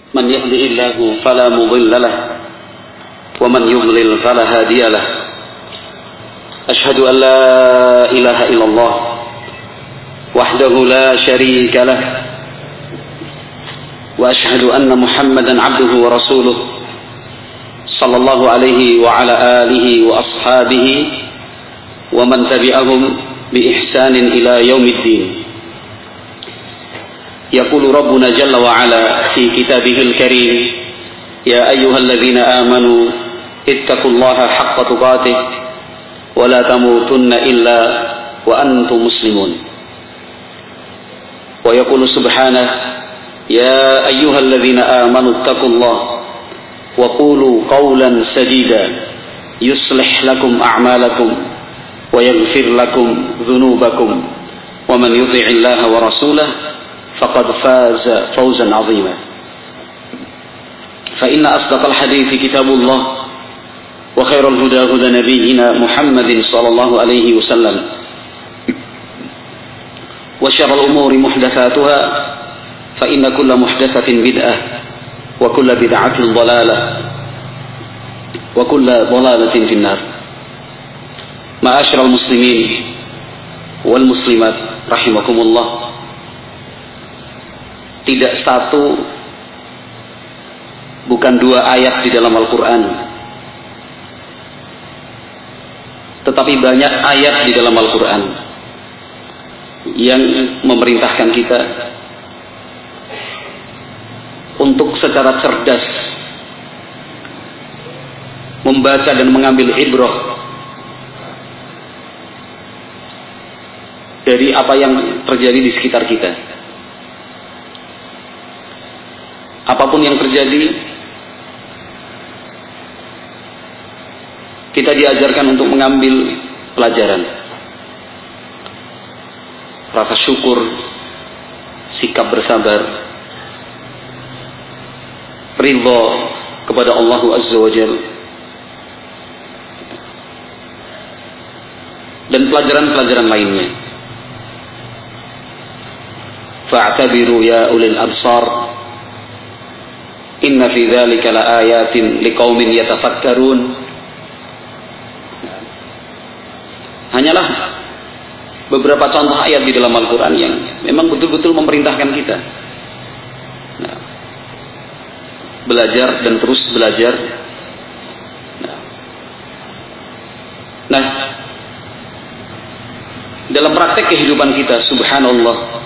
من يهده الله فلا مضل له ومن يضلل فلا هادي له أشهد أن لا إله إلا الله وحده لا شريك له وأشهد أن محمدا عبده ورسوله صلى الله عليه وعلى آله وأصحابه ومن تبعهم بإحسان إلى يوم الدين. يقول ربنا جل وعلا في كتابه الكريم يا أيها الذين آمنوا اتقوا الله حق تقاته ولا تموتن إلا وأنتم مسلمون. ويقول سبحانه يا أيها الذين آمنوا اتقوا الله وقولوا قولا سديدا يصلح لكم أعمالكم ويغفر لكم ذنوبكم ومن يطع الله ورسوله فقد فاز فوزا عظيما. فإن أصدق الحديث كتاب الله وخير الهدى هدى نبينا محمد صلى الله عليه وسلم وشر الأمور محدثاتها فإن كل محدثة بدعة وكل بدعة ضلالة وكل ضلالة في النار. معاشر المسلمين والmuslimat rahimakumullah. Tidak satu, bukan dua ayat di dalam Al-Quran, tetapi banyak ayat di dalam Al-Quran yang memerintahkan kita untuk secara cerdas membaca dan mengambil ibrah dari apa yang terjadi di sekitar kita. Apapun yang terjadi, kita diajarkan untuk mengambil pelajaran. Rasa syukur, sikap bersabar, ridha kepada Allah Azza wa Jalla, dan pelajaran-pelajaran lainnya. Fa'tabiru ya ulil absar inna fi dzalika laayatin liqaumin yatafakkarun. Hanyalah beberapa contoh ayat di dalam Al-Quran yang memang betul-betul memerintahkan kita belajar dan terus belajar. Nah, dalam praktek kehidupan kita, subhanallah,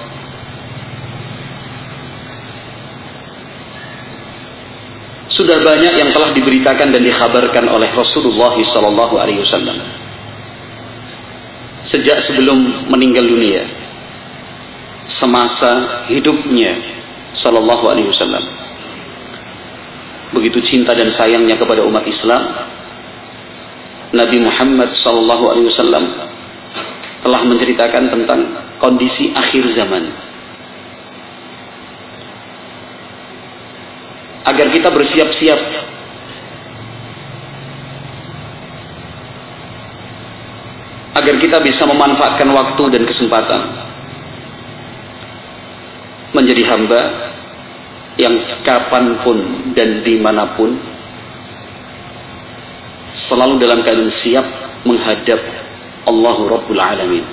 sudah banyak yang telah diberitakan dan dikhabarkan oleh Rasulullah sallallahu alaihi wasallam sejak sebelum meninggal dunia, semasa hidupnya sallallahu alaihi wasallam. Begitu cinta dan sayangnya kepada umat Islam, Nabi Muhammad sallallahu alaihi wasallam telah menceritakan tentang kondisi akhir zaman, agar kita bersiap-siap agar kita bisa memanfaatkan waktu dan kesempatan menjadi hamba yang kapanpun dan dimanapun selalu dalam keadaan siap menghadap Allahu Rabbul Alamin.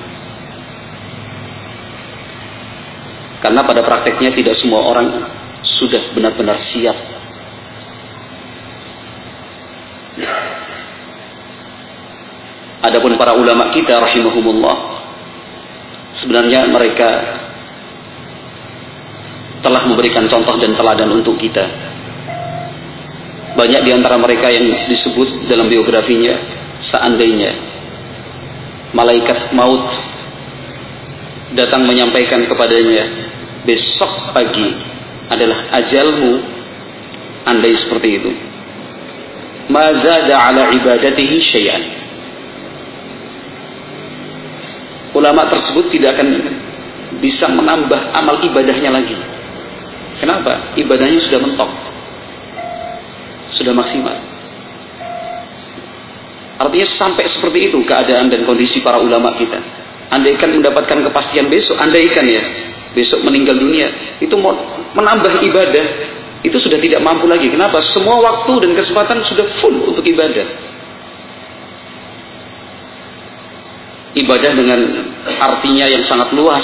Karena pada prakteknya tidak semua orang sudah benar-benar siap. Adapun para ulama kita rahimahumullah, sebenarnya mereka telah memberikan contoh dan teladan untuk kita. Banyak di antara mereka yang disebut dalam biografinya, seandainya malaikat maut datang menyampaikan kepadanya, besok pagi adalah ajalmu, andai seperti itu, ma zada ala ibadatihi syai'an, ulama tersebut tidak akan bisa menambah amal ibadahnya lagi. Kenapa? Ibadahnya sudah mentok, sudah maksimal. Artinya sampai seperti itu keadaan dan kondisi para ulama kita. Andaikan mendapatkan kepastian besok, andaikan ya besok meninggal dunia, itu mau menambah ibadah itu sudah tidak mampu lagi. Kenapa? Semua waktu dan kesempatan sudah full untuk ibadah. Ibadah dengan artinya yang sangat luas.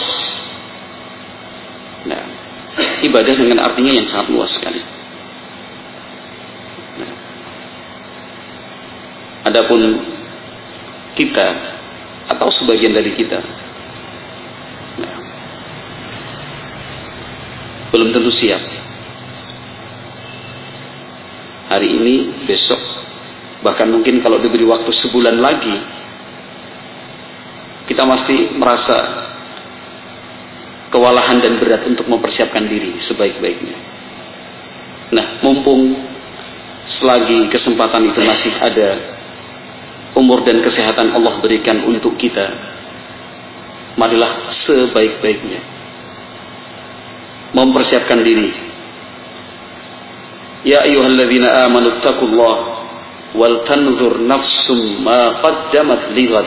Nah, ibadah dengan artinya yang sangat luas sekali. Nah, adapun kita atau sebagian dari kita, nah, belum tentu siap. Hari ini, besok, bahkan mungkin kalau diberi waktu sebulan lagi, kita masih merasa kewalahan dan berat untuk mempersiapkan diri sebaik-baiknya. Nah, mumpung selagi kesempatan itu masih ada, umur dan kesehatan Allah berikan untuk kita, marilah sebaik-baiknya mempersiapkan diri. Ya ayyuhalladzina amanu taqullaha wal tanzur nafsum ma qaddamat lighad.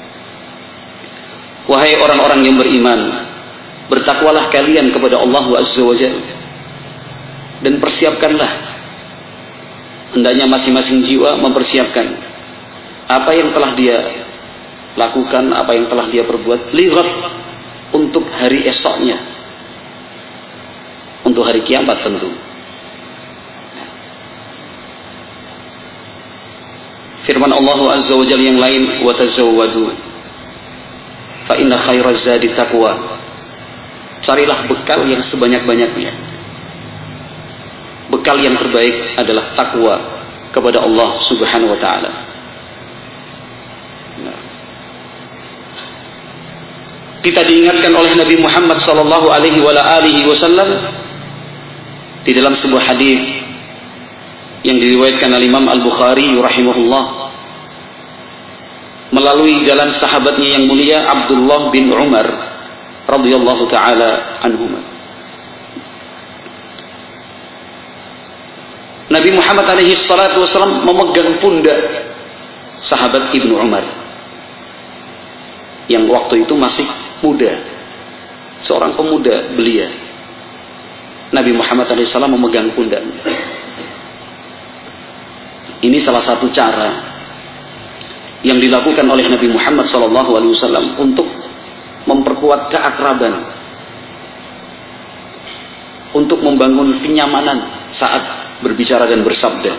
Wahai orang-orang yang beriman, bertakwalah kalian kepada Allah Azza wa Jalla dan persiapkanlah. Hendaknya masing-masing jiwa mempersiapkan apa yang telah dia lakukan, apa yang telah dia perbuat, lighad, untuk hari esoknya, untuk hari kiamat tentu. Firman Allah Azza wa Jalla yang lain, wa tazawwadu fa inna khairaz zadi taqwa. Carilah bekal yang sebanyak-banyaknya. Bekal yang terbaik adalah takwa kepada Allah Subhanahu wa taala. Nah, kita diingatkan oleh Nabi Muhammad sallallahu alaihi wasallam di dalam sebuah hadis yang diriwayatkan oleh Imam Al-Bukhari rahimahullah melalui jalan sahabatnya yang mulia Abdullah bin Umar radhiyallahu taala anhuma. Nabi Muhammad alaihi salatu wasallam memegang pundak sahabat Ibnu Umar yang waktu itu masih muda, seorang pemuda belia. Nabi Muhammad alaihi salam memegang pundaknya. Ini salah satu cara yang dilakukan oleh Nabi Muhammad SAW untuk memperkuat keakraban, untuk membangun kenyamanan saat berbicara dan bersabda.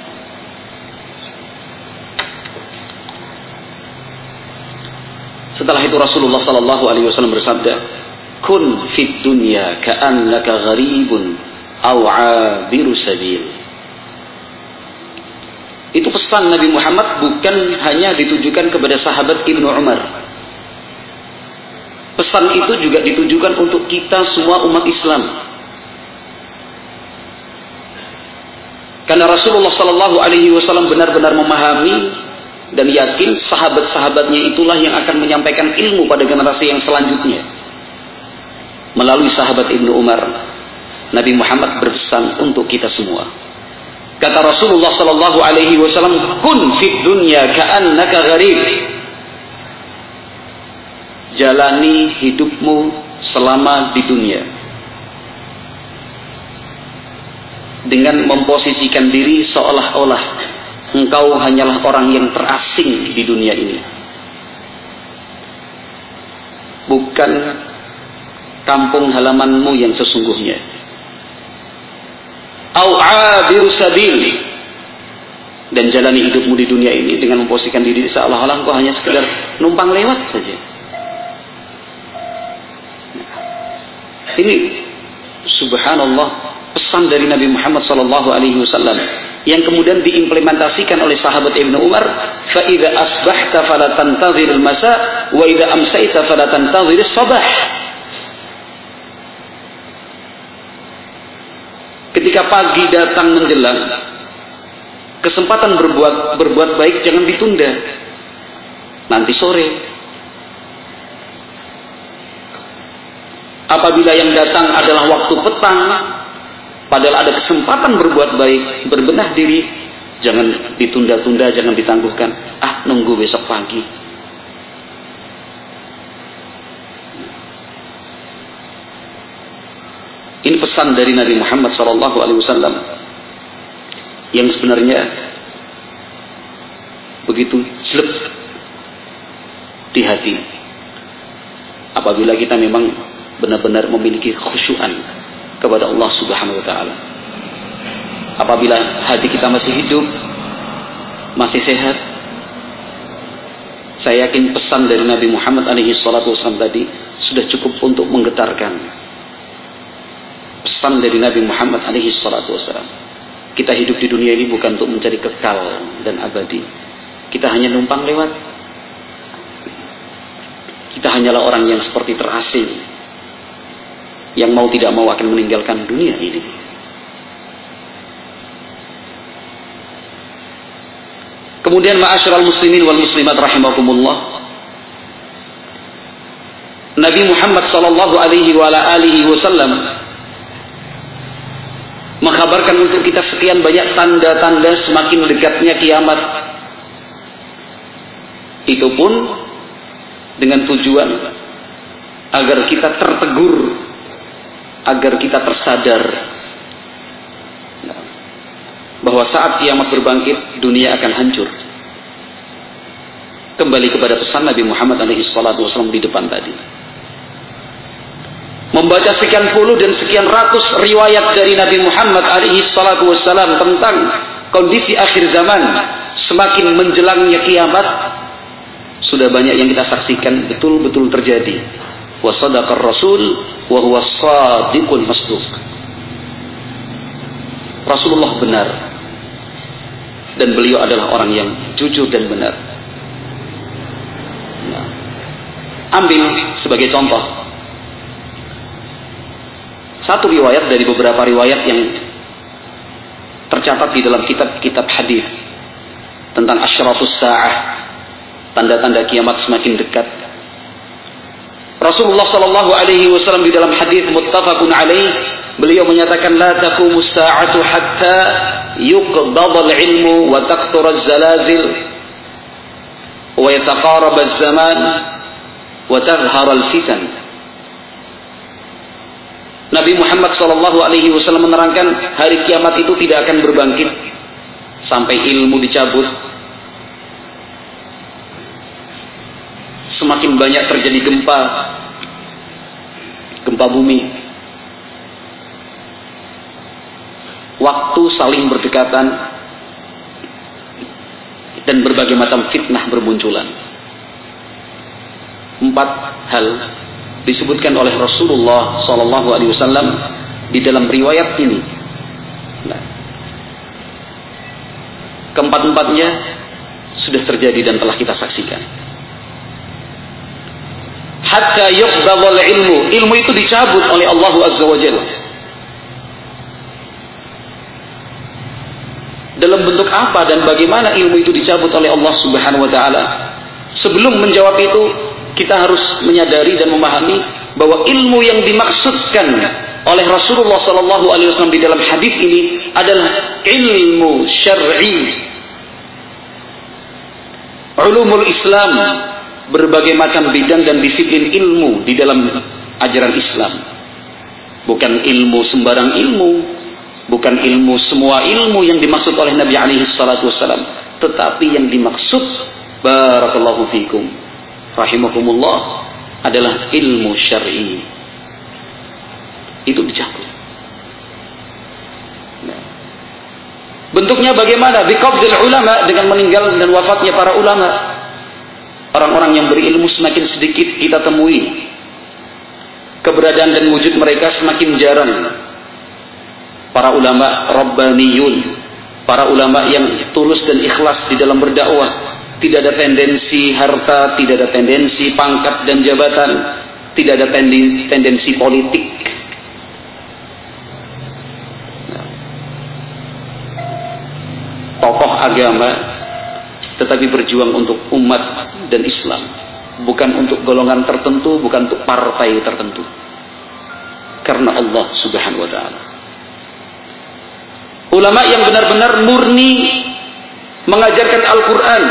Setelah itu Rasulullah SAW bersabda, "Kun fid dunya ka'annaka gharibun aw 'abiru sabil." Itu pesan Nabi Muhammad bukan hanya ditujukan kepada sahabat Ibnu Umar. Pesan itu juga ditujukan untuk kita semua umat Islam. Karena Rasulullah SAW benar-benar memahami dan yakin sahabat-sahabatnya itulah yang akan menyampaikan ilmu pada generasi yang selanjutnya. Melalui sahabat Ibnu Umar, Nabi Muhammad berpesan untuk kita semua. Kata Rasulullah SAW, "Kun fid dunya ka'annaka gharib." Jalani hidupmu selama di dunia dengan memposisikan diri seolah-olah engkau hanyalah orang yang terasing di dunia ini, bukan kampung halamanmu yang sesungguhnya. Au 'abiru sabil, dan jalani hidupmu di dunia ini dengan memposisikan diri seolah-olah engkau hanya sekedar numpang lewat saja. Ini subhanallah pesan dari Nabi Muhammad SAW yang kemudian diimplementasikan oleh sahabat Ibnu Umar. Fa idza asbahta fala tantaziril masa wa idza amsayta fala tantaziris sabah. Ketika pagi datang menjelang, kesempatan berbuat baik jangan ditunda. Nanti sore. Apabila yang datang adalah waktu petang, padahal ada kesempatan berbuat baik, berbenah diri, jangan ditunda-tunda, jangan ditangguhkan. Nunggu besok pagi. Ini pesan dari Nabi Muhammad SAW yang sebenarnya begitu jelek di hati apabila kita memang benar-benar memiliki khusyuan kepada Allah Subhanahu wa taala. Apabila hati kita masih hidup, masih sehat, saya yakin pesan dari Nabi Muhammad SAW tadi sudah cukup untuk menggetarkan. Pesan dari Nabi Muhammad SAW. Kita hidup di dunia ini bukan untuk mencari kekal dan abadi. Kita hanya numpang lewat. Kita hanyalah orang yang seperti terasing, yang mau tidak mau akan meninggalkan dunia ini. Kemudian ma'asyiral muslimin wal muslimat rahimakumullah, Nabi Muhammad sallallahu alaihi wasallam mengkabarkan untuk kita sekian banyak tanda-tanda semakin dekatnya kiamat. Itu pun dengan tujuan agar kita tertegur, agar kita tersadar bahwa saat kiamat berbangkit, dunia akan hancur. Kembali kepada pesan Nabi Muhammad SAW di depan tadi. Membaca sekian puluh dan sekian ratus riwayat dari Nabi Muhammad SAW tentang kondisi akhir zaman, semakin menjelangnya kiamat, sudah banyak yang kita saksikan betul-betul terjadi. Wa sadaqar rasul wa huwa shadiqul masduq. Rasulullah benar, dan beliau adalah orang yang jujur dan benar. Nah, ambil sebagai contoh satu riwayat dari beberapa riwayat yang tercatat di dalam kitab-kitab hadis tentang asyratus sa'ah, tanda-tanda kiamat semakin dekat. Rasulullah sallallahu alaihi wasallam di dalam hadis muttafaqun alaih, beliau menyatakan la taqumus sa'atu hatta yuqbadal ilmu wa taqtur az-zalazil wa yataqarab az-zaman wa tazhar al-fitan. Nabi Muhammad sallallahu alaihi wasallam menerangkan hari kiamat itu tidak akan berbangkit sampai ilmu dicabut. Semakin banyak terjadi gempa bumi, waktu saling berdekatan, dan berbagai macam fitnah bermunculan. 4 hal disebutkan oleh Rasulullah SAW di dalam riwayat ini. Nah, keempat-empatnya sudah terjadi dan telah kita saksikan. Hatta yuqbadal ilmu itu dicabut oleh Allah Azza wa Jalla. Dalam bentuk apa dan bagaimana ilmu itu dicabut oleh Allah Subhanahu wa taala? Sebelum menjawab itu, kita harus menyadari dan memahami bahwa ilmu yang dimaksudkan oleh Rasulullah sallallahu alaihi wasallam di dalam hadis ini adalah ilmu syar'i. Ulumul Islam, berbagai macam bidang dan disiplin ilmu di dalam ajaran Islam. Bukan ilmu sembarang ilmu, bukan ilmu semua ilmu yang dimaksud oleh Nabi alaihi salatu wasallam, tetapi yang dimaksud, barakallahu fikum rahimakumullah, adalah ilmu syar'i. Itu dicabut. Nah, bentuknya bagaimana? Biqabdil ulama, dengan meninggal dan wafatnya para ulama. Orang-orang yang berilmu semakin sedikit kita temui. Keberadaan dan wujud mereka semakin jarang. Para ulama rabbaniyun, para ulama yang tulus dan ikhlas di dalam berdakwah. Tidak ada tendensi harta, tidak ada tendensi pangkat dan jabatan, tidak ada tendensi politik. Tokoh agama, tetapi berjuang untuk umat dan Islam, bukan untuk golongan tertentu, bukan untuk partai tertentu, karena Allah Subhanahu wa taala. Ulama yang benar-benar murni mengajarkan Al-Quran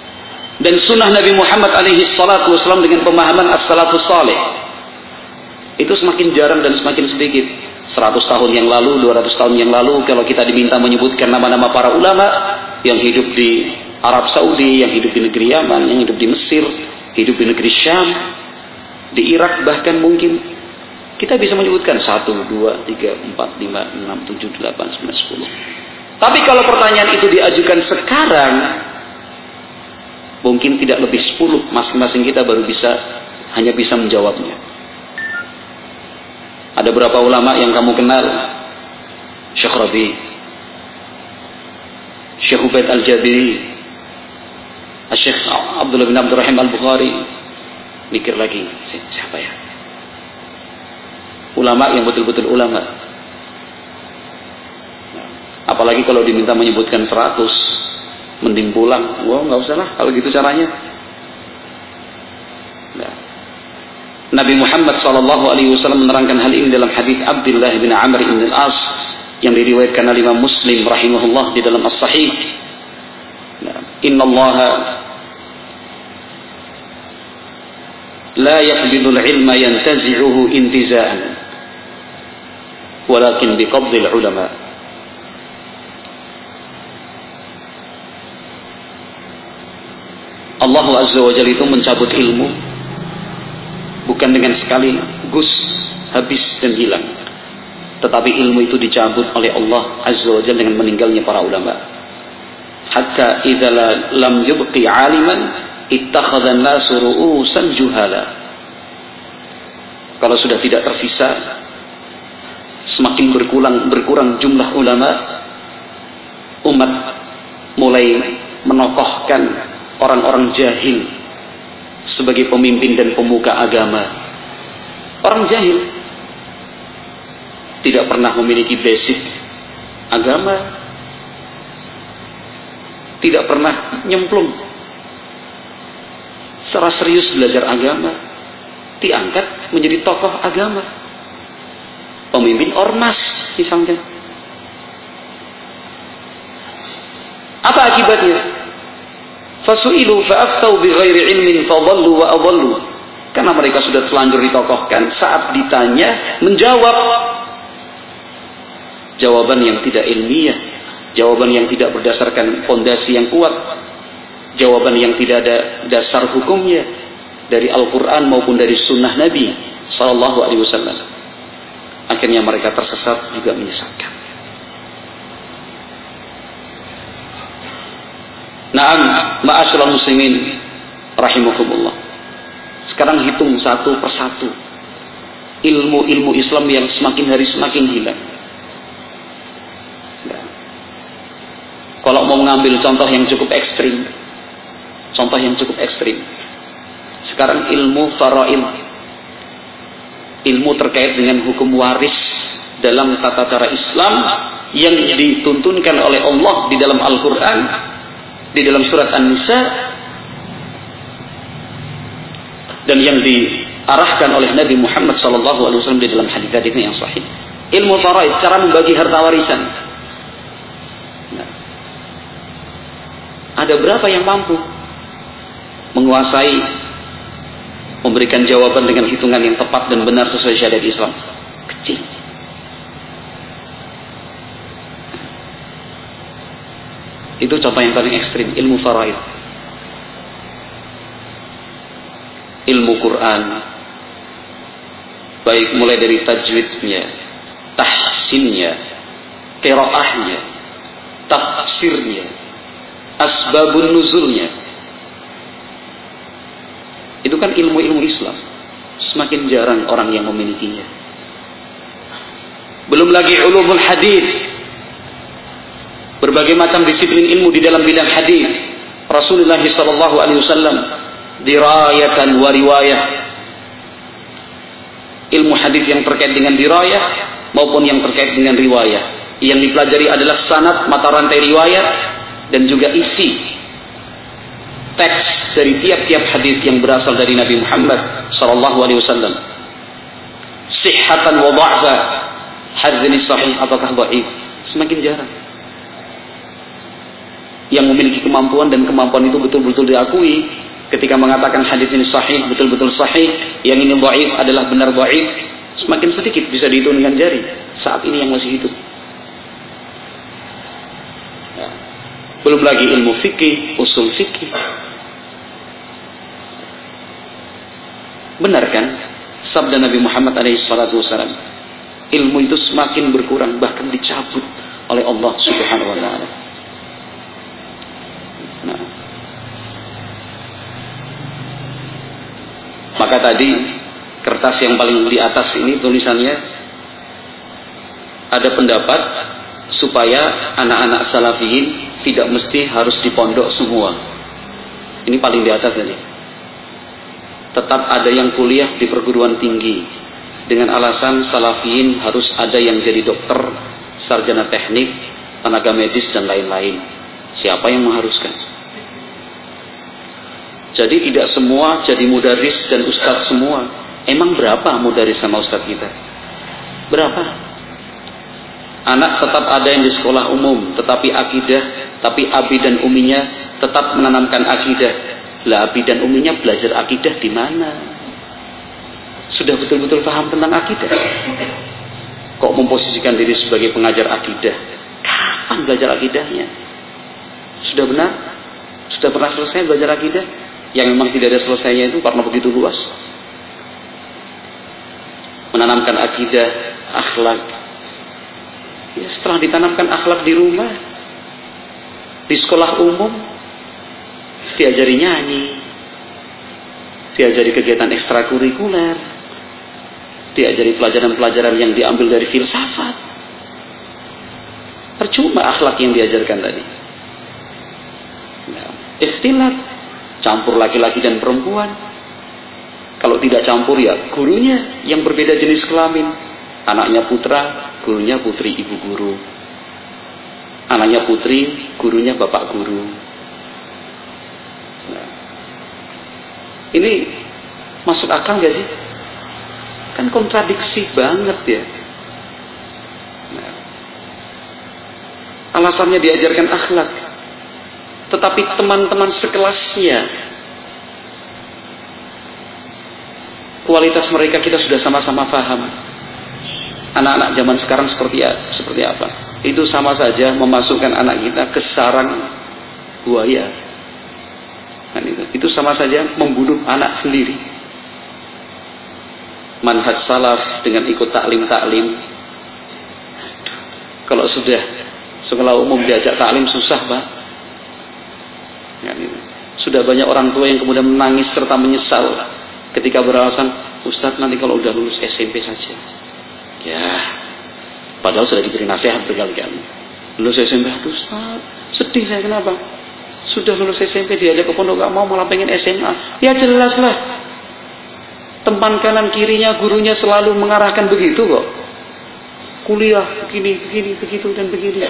dan sunnah Nabi Muhammad alaihi salatu wasallam dengan pemahaman as-salafus salih. Itu semakin jarang dan semakin sedikit. 100 tahun yang lalu, 200 tahun yang lalu, kalau kita diminta menyebutkan nama-nama para ulama yang hidup di Arab Saudi, yang hidup di negeri Yaman, yang hidup di Mesir, hidup di negeri Syam, di Irak bahkan mungkin, kita bisa menyebutkan 1, 2, 3, 4, 5, 6, 7, 8, 9, 10. Tapi kalau pertanyaan itu diajukan sekarang, mungkin tidak lebih 10, masing-masing kita hanya bisa menjawabnya. Ada berapa ulama yang kamu kenal? Syekh Rabi, Syekh Ubaid Al-Jabiri, Syekh Abdullah bin Abdurrahim Al-Bukhari. Mikir lagi, siapa ya? Ulama yang betul-betul ulama. Apalagi kalau diminta menyebutkan 100, mending pulang. Wah, nggak usah lah kalau gitu caranya. Nah. Nabi Muhammad SAW menerangkan hal ini dalam hadis Abdullah bin Amr bin Al-As yang diriwayatkan oleh Imam Muslim rahimahullah di dalam As-Sahih. Inna Allah la yaqbidul ilma yantazi'uhu intiza'an walakin biqabdil ulama. Allah Azza wa Jalla itu mencabut ilmu bukan dengan sekali gus, habis dan hilang. Tetapi ilmu itu dicabut oleh Allah Azza wa Jalla dengan meninggalnya para ulama. Hatta idza lam yubqi 'aliman ittakhadha an-nasu ru'usan juhala. Kalau sudah tidak tersisa, semakin berkurang jumlah ulama, umat mulai menokohkan orang-orang jahil sebagai pemimpin dan pemuka agama. Orang jahil tidak pernah memiliki basic agama, tidak pernah nyemplung secara serius belajar agama, diangkat menjadi tokoh agama, pemimpin ormas misalnya. Apa akibatnya? Fasu'ilu fa'aftau bighairi ilmin fadallu wa adallu. Karena mereka sudah telanjur ditokohkan, saat ditanya menjawab jawaban yang tidak ilmiah, jawaban yang tidak berdasarkan fondasi yang kuat, jawaban yang tidak ada dasar hukumnya dari Al-Quran maupun dari Sunnah Nabi SAW. Akhirnya mereka tersesat juga menyesatkan. Na'am, ma'asyiral muslimin rahimakumullah. Sekarang hitung satu persatu ilmu-ilmu Islam yang semakin hari semakin hilang. Nah, kalau mau mengambil contoh yang cukup ekstrim, sekarang ilmu faraid, ilmu terkait dengan hukum waris dalam tata cara Islam yang dituntunkan oleh Allah di dalam Al-Quran, di dalam surat An-Nisa, dan yang diarahkan oleh Nabi Muhammad SAW di dalam hadis-hadisnya yang sahih. Ilmu faraid, cara membagi harta warisan. Nah, ada berapa yang mampu menguasai, memberikan jawaban dengan hitungan yang tepat dan benar sesuai syariat Islam? Kecil. Itu contoh yang paling ekstrim, ilmu faraid. Ilmu Quran, baik mulai dari tajwidnya, tahsinnya, qiraahnya, tafsirnya, asbabun nuzulnya. Itu kan ilmu-ilmu Islam. Semakin jarang orang yang memilikinya. Belum lagi ulumul hadis, berbagai macam disiplin ilmu di dalam bidang hadis. Rasulullah SAW dirayatan wa riwayah. Ilmu hadis yang terkait dengan dirayah maupun yang terkait dengan riwayah. Yang dipelajari adalah sanad, mata rantai riwayat, dan juga isi teks dari tiap-tiap hadis yang berasal dari Nabi Muhammad SAW. Sihhatan wa dha'fa, hadis sahih ataukah dhaif, semakin jarang. Yang memiliki kemampuan, dan kemampuan itu betul-betul diakui ketika mengatakan hadis ini sahih, betul-betul sahih, yang ini dhaif adalah benar dhaif, Semakin sedikit bisa dihitung dengan jari saat ini yang masih hidup. Ya. Belum lagi ilmu fikih, usul fikih. Benar kan sabda Nabi Muhammad SAW, ilmu itu semakin berkurang, bahkan dicabut oleh Allah Subhanahu wa taala. Nah, maka tadi kertas yang paling di atas ini tulisannya ada pendapat supaya anak-anak salafiyin tidak mesti harus di pondok semua. Ini paling di atas tadi. Tetap ada yang kuliah di perguruan tinggi dengan alasan salafiyin harus ada yang jadi dokter, sarjana teknik, tenaga medis dan lain-lain. Siapa yang mengharuskan? Jadi tidak semua jadi mudaris dan ustadz semua. Emang berapa mudaris sama ustadz kita? Berapa? Anak tetap ada yang di sekolah umum, tetapi akidah, tapi abi dan uminya tetap menanamkan akidah. Lah abi dan uminya belajar akidah di mana? Sudah betul-betul paham tentang akidah? Kok memposisikan diri sebagai pengajar akidah? Kapan belajar akidahnya? Sudah benar? Sudah pernah selesai belajar akidah? Yang memang tidak ada selesainya itu karena begitu luas. Menanamkan akidah, akhlak. Ya, setelah ditanamkan akhlak di rumah, di sekolah umum, diajari nyanyi, diajari kegiatan ekstrakurikuler, diajari pelajaran-pelajaran yang diambil dari filsafat. Percuma akhlak yang diajarkan tadi. Nah, ikhtilat, campur laki-laki dan perempuan. Kalau tidak campur ya gurunya yang berbeda jenis kelamin. Anaknya putra, gurunya putri, ibu guru. Anaknya putri, gurunya bapak guru. Nah, ini masuk akal gak sih? Kan kontradiksi banget ya. Nah, alasannya diajarkan akhlak, tetapi teman-teman sekelasnya, kualitas mereka kita sudah sama-sama paham. Anak-anak zaman sekarang seperti apa? Itu sama saja memasukkan anak kita ke sarang buaya. Kan itu sama saja membunuh anak sendiri. Manhaj salaf dengan ikut taklim. Kalau sudah sekolah umum diajak taklim susah, Pak. Kan sudah banyak orang tua yang kemudian menangis serta menyesal ketika beralasan, Ustadz nanti kalau udah lulus SMP saja. Ya, padahal sudah diberi nasihat berkali-kali. Lulus SMP, aduh Ustaz, sedih saya kenapa? Sudah lulus SMP diajak ke pondok gak mau, malah pengen SMA. Ya jelas lah. Tempat kanan kirinya gurunya selalu mengarahkan begitu kok. Kuliah begini, begitu dan begini.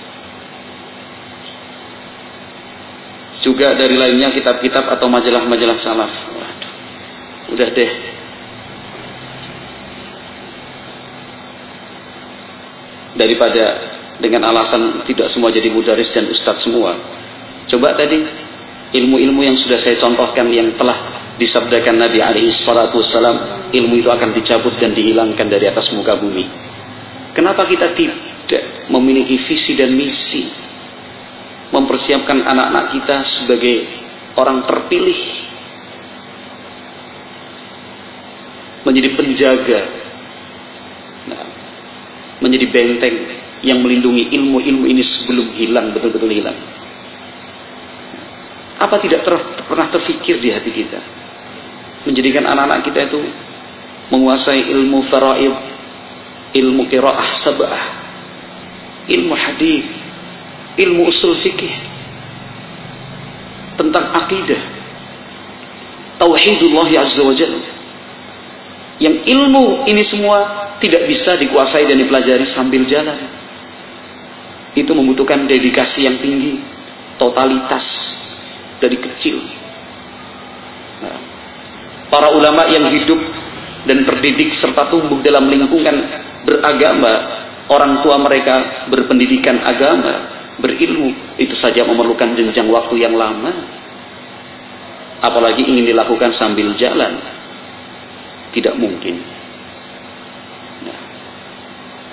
Juga dari lainnya kitab-kitab atau majalah-majalah salaf. Waduh, udah deh. Daripada dengan alasan tidak semua jadi mudaris dan ustadz semua. Coba tadi ilmu-ilmu yang sudah saya contohkan yang telah disabdakan Nabi SAW, ilmu itu akan dicabut dan dihilangkan dari atas muka bumi. Kenapa kita tidak memiliki visi dan misi mempersiapkan anak-anak kita sebagai orang terpilih, menjadi penjaga, menjadi benteng yang melindungi ilmu-ilmu ini sebelum hilang, betul-betul hilang. Apa tidak pernah terfikir di hati kita menjadikan anak-anak kita itu menguasai ilmu faraid, ilmu qiraah sab'ah, ilmu hadis, ilmu usul fikih, tentang akidah, tauhidullah azza wa jalla. Yang ilmu ini semua tidak bisa dikuasai dan dipelajari sambil jalan. Itu membutuhkan dedikasi yang tinggi, totalitas dari kecil. Nah, para ulama yang hidup dan terdidik serta tumbuh dalam lingkungan beragama, orang tua mereka berpendidikan agama, berilmu, itu saja memerlukan jenjang waktu yang lama. Apalagi ingin dilakukan sambil jalan. Tidak mungkin.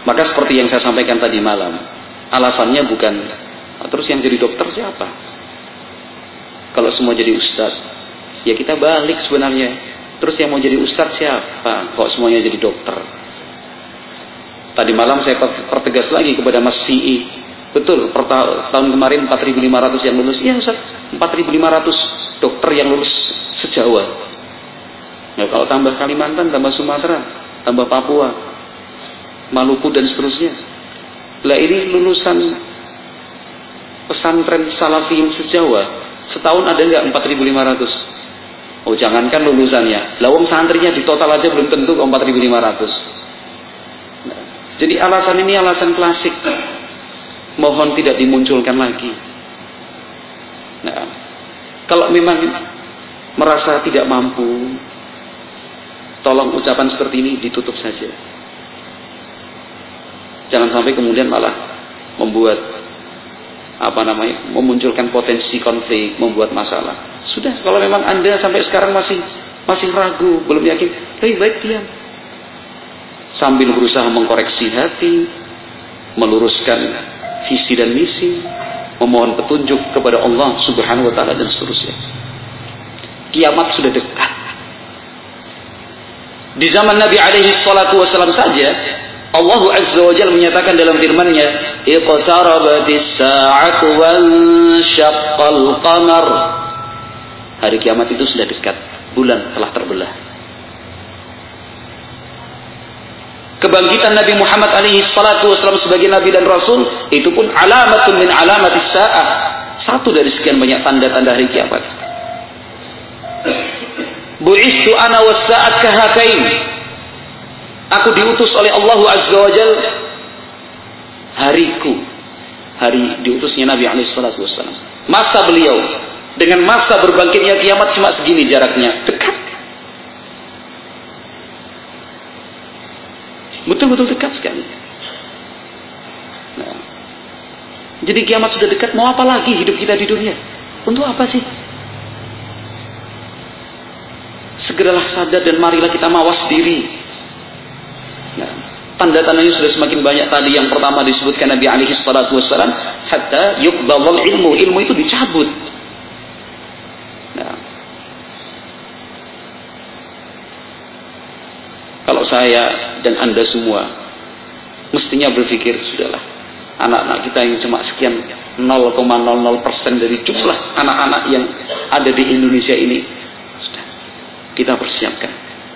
Maka seperti yang saya sampaikan tadi malam, alasannya bukan terus yang jadi dokter siapa? Kalau semua jadi ustadz, ya kita balik sebenarnya. Terus yang mau jadi ustadz siapa? Kok semuanya jadi dokter? Tadi malam saya pertegas lagi kepada Mas Fi'i. Betul, tahun kemarin 4.500 yang lulus. Iya Ustaz, 4.500 dokter yang lulus se-Jawa. Nah, kalau tambah Kalimantan, tambah Sumatera, tambah Papua, Maluku dan seterusnya. Lah ini lulusan pesantren Salafiyin se-Jawa, setahun ada nggak 4.500? Oh jangankan lulusannya, lawang santrinya di total aja belum tentu 4.500. Jadi alasan ini alasan klasik. Mohon tidak dimunculkan lagi. Nah, kalau memang merasa tidak mampu, tolong ucapan seperti ini ditutup saja. Jangan sampai kemudian malah membuat memunculkan potensi konflik, membuat masalah. Sudah, kalau memang Anda sampai sekarang masih ragu, belum yakin, lebih baik diam. Sambil berusaha mengkoreksi hati, meluruskan visi dan misi, memohon petunjuk kepada Allah Subhanahu wa taala dan seterusnya. Kiamat sudah dekat. Di zaman Nabi alaihi salatu wasallam saja, Allah Azza wa Jalla menyatakan dalam firman-Nya, "Iqtarabatis sa'atu wan syaqqal qamar." Hari kiamat itu sudah dekat, bulan telah terbelah. Kebangkitan Nabi Muhammad alaihi salatu wasallam sebagai Nabi dan Rasul itu pun alamatun min alamatis sa'ah. Satu dari sekian banyak tanda-tanda hari kiamat. Bu'istu ana was-sa'at kahakain. Aku diutus oleh Allah Azza wa Jalla hari diutusnya Nabi alaihi salatu wasallam. Masa beliau dengan masa berbangkitnya kiamat cuma segini jaraknya, dekat. Betul-betul dekat sekali. Nah, jadi kiamat sudah dekat, mau apa lagi hidup kita di dunia? Untuk apa sih? Segeralah sadar dan marilah kita mawas diri. Nah, tanda-tandanya sudah semakin banyak tadi. Yang pertama disebutkan Nabi alaihi salatu wassalam, hatta yuqdhal ilmu itu dicabut. Nah, kalau saya dan Anda semua mestinya berpikir, sudahlah, anak-anak kita yang cuma sekian 0,00% dari jumlah anak-anak yang ada di Indonesia ini, sudah kita persiapkan.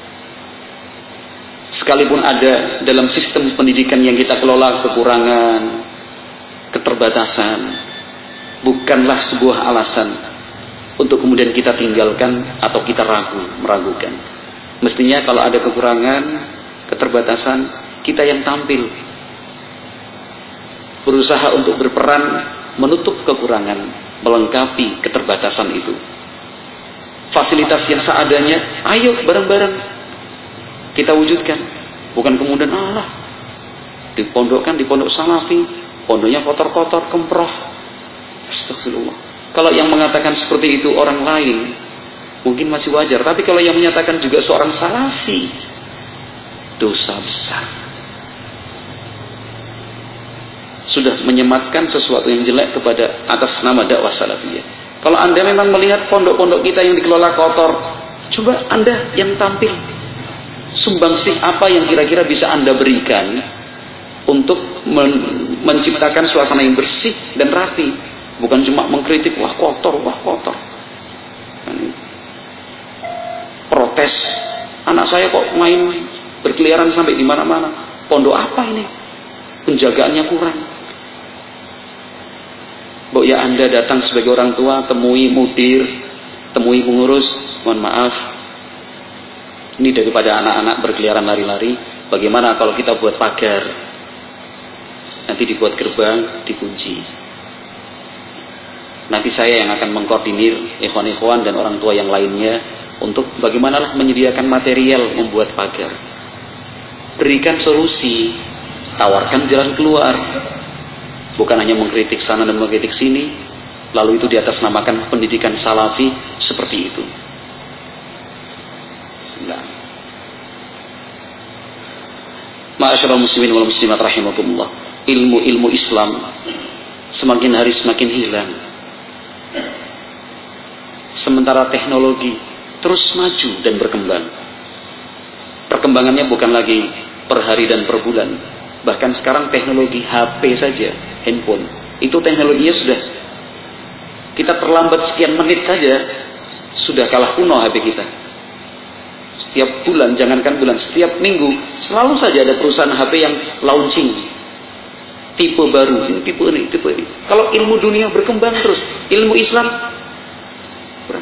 Sekalipun ada dalam sistem pendidikan yang kita kelola kekurangan, keterbatasan, bukanlah sebuah alasan untuk kemudian kita tinggalkan atau kita meragukan. Mestinya kalau ada kekurangan, keterbatasan, kita yang tampil, berusaha untuk berperan menutup kekurangan, melengkapi keterbatasan itu. Fasilitas yang seadanya, ayo bareng-bareng kita wujudkan. Bukan kemudian dipondokkan di pondok salafi, pondoknya kotor-kotor, kemproh. Astagfirullah. Kalau yang mengatakan seperti itu orang lain, mungkin masih wajar. Tapi kalau yang menyatakan juga seorang salafi, dosa besar. Sudah menyematkan sesuatu yang jelek kepada atas nama dakwah salafiyah. Kalau Anda memang melihat pondok-pondok kita yang dikelola kotor, coba Anda yang tampil. Sumbangsih apa yang kira-kira bisa Anda berikan untuk menciptakan suasana yang bersih dan rapi. Bukan cuma mengkritik, wah kotor. Protes, anak saya kok main berkeliaran sampai di mana-mana. Pondok apa ini? Penjagaannya kurang. Mbok ya Anda datang sebagai orang tua, temui mudir, temui pengurus, mohon maaf, ini daripada anak-anak berkeliaran lari-lari, bagaimana kalau kita buat pagar, nanti dibuat gerbang, dikunci. Nanti saya yang akan mengkoordinir ikhwan-ikhwan dan orang tua yang lainnya untuk bagaimanalah menyediakan material membuat pagar. Berikan solusi, tawarkan jalan keluar. Bukan hanya mengkritik sana dan mengkritik sini, lalu itu di atas namakan pendidikan salafi seperti itu. Nah. Ma'asyiral muslimin wal muslimat rahimakumullah. Ilmu Islam semakin hari semakin hilang. Sementara teknologi terus maju dan berkembang. Perkembangannya bukan lagi per hari dan per bulan. Bahkan sekarang teknologi HP saja, handphone, itu teknologinya sudah, kita terlambat sekian menit saja sudah kalah kuno HP kita. Setiap bulan, jangankan bulan, setiap minggu selalu saja ada perusahaan HP yang launching tipe baru, ini tipe ini, tipe ini. Kalau ilmu dunia berkembang terus, ilmu Islam kurang.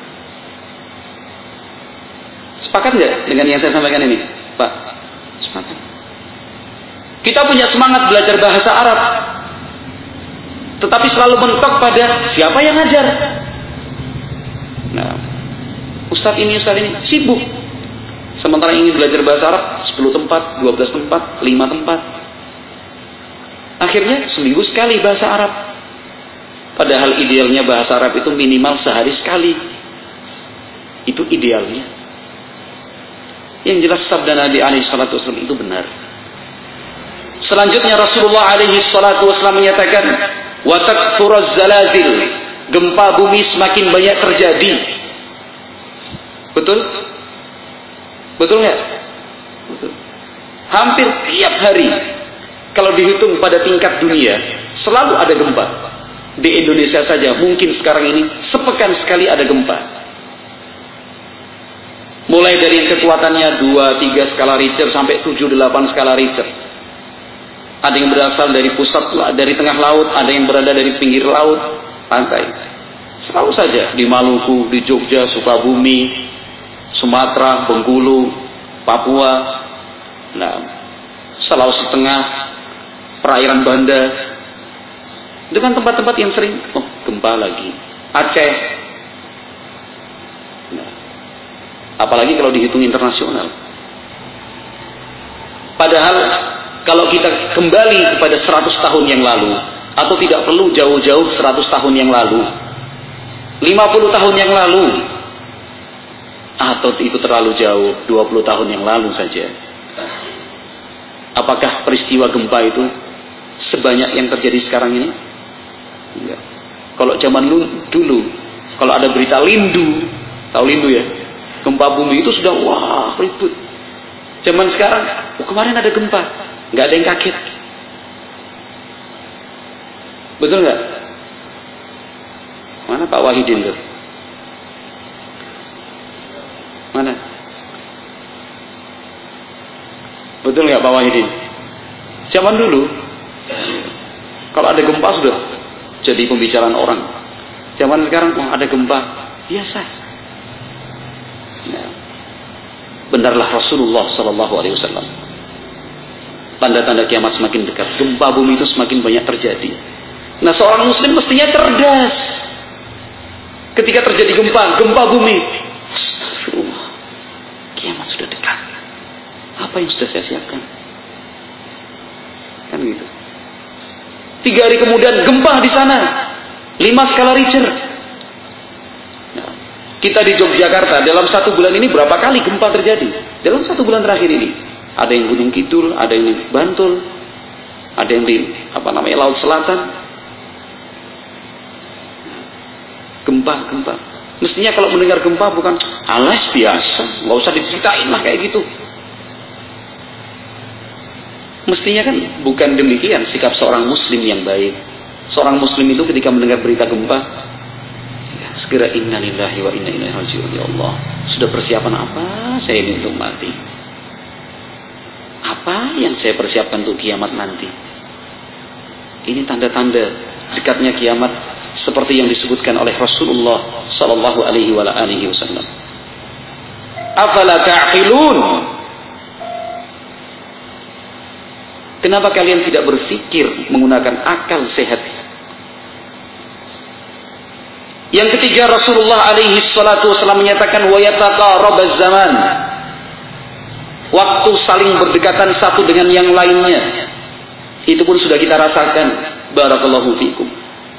Sepakat nggak dengan yang saya sampaikan ini, Pak? Sepakat. Kita punya semangat belajar bahasa Arab, tetapi selalu mentok pada siapa yang ngajar. Nah, Ustadz ini sibuk. Sementara ingin belajar bahasa Arab 10 tempat, 12 tempat, 5 tempat. Akhirnya seminggu sekali bahasa Arab. Padahal idealnya bahasa Arab itu minimal sehari sekali. Itu idealnya. Yang jelas sabda Nabi SAW itu benar. Selanjutnya Rasulullah SAW menyatakan, wa takthuruz zalazil, gempa bumi semakin banyak terjadi. Betul? Betul nggak? Betul. Hampir tiap hari, kalau dihitung pada tingkat dunia, selalu ada gempa. Di Indonesia saja mungkin sekarang ini sepekan sekali ada gempa. Mulai dari yang kekuatannya 2-3 skala Richter sampai 7-8 skala Richter. Ada yang berasal dari pusat, dari tengah laut, ada yang berada dari pinggir laut, pantai. Selalu saja di Maluku, di Jogja, Sukabumi, Sumatera, Bengkulu, Papua, nah, Sulawesi Tengah, perairan Banda, dengan tempat-tempat yang sering gempa lagi. Aceh, nah, apalagi kalau dihitung internasional. Padahal kalau kita kembali kepada 100 tahun yang lalu, atau tidak perlu jauh-jauh 100 tahun yang lalu, 50 tahun yang lalu, atau itu terlalu jauh 20 tahun yang lalu saja, apakah peristiwa gempa itu sebanyak yang terjadi sekarang ini? Enggak. Kalau zaman dulu, kalau ada berita lindu, tahu lindu ya, gempa bumi itu sudah wah ribut. Zaman sekarang, kemarin ada gempa, nggak ada yang kaget. Betul nggak? Mana Pak Wahidin tuh? Mana? Betul nggak Pak Wahidin? Zaman dulu, kalau ada gempa sudah jadi pembicaraan orang. Zaman sekarang, ada gempa, biasa. Nah, benarlah Rasulullah SAW. Tanda-tanda kiamat semakin dekat, gempa bumi itu semakin banyak terjadi. Nah, seorang muslim mestinya cerdas. Ketika terjadi gempa bumi, astagfirullah, kiamat sudah dekat. Apa yang sudah saya siapkan? Kan gitu. 3 hari kemudian gempa di sana, 5 skala Richter. Nah, kita di Yogyakarta dalam 1 bulan ini berapa kali gempa terjadi? Dalam 1 bulan terakhir ini, ada yang Gunung Kidul, ada yang di Bantul, ada yang di Laut Selatan. Gempa. Mestinya kalau mendengar gempa bukan alas biasa, nggak usah diceritain lah kayak gitu. Mestinya kan bukan demikian sikap seorang muslim yang baik. Seorang muslim itu ketika mendengar berita gempa, ya, segera innalillahi wa inna ilaihi raji'un. Ya Allah, sudah persiapan apa saya ini untuk mati? Apa yang saya persiapkan untuk kiamat nanti? Ini tanda-tanda dekatnya kiamat seperti yang disebutkan oleh Rasulullah sallallahu alaihi wasallam. Afala ta'qilun? Kenapa kalian tidak berpikir menggunakan akal sehat? Yang ketiga, Rasulullah alaihi salatu wasallam menyatakan wa yataqarabaz zaman. Waktu saling berdekatan satu dengan yang lainnya. Itu pun sudah kita rasakan. Barakallahu fikum.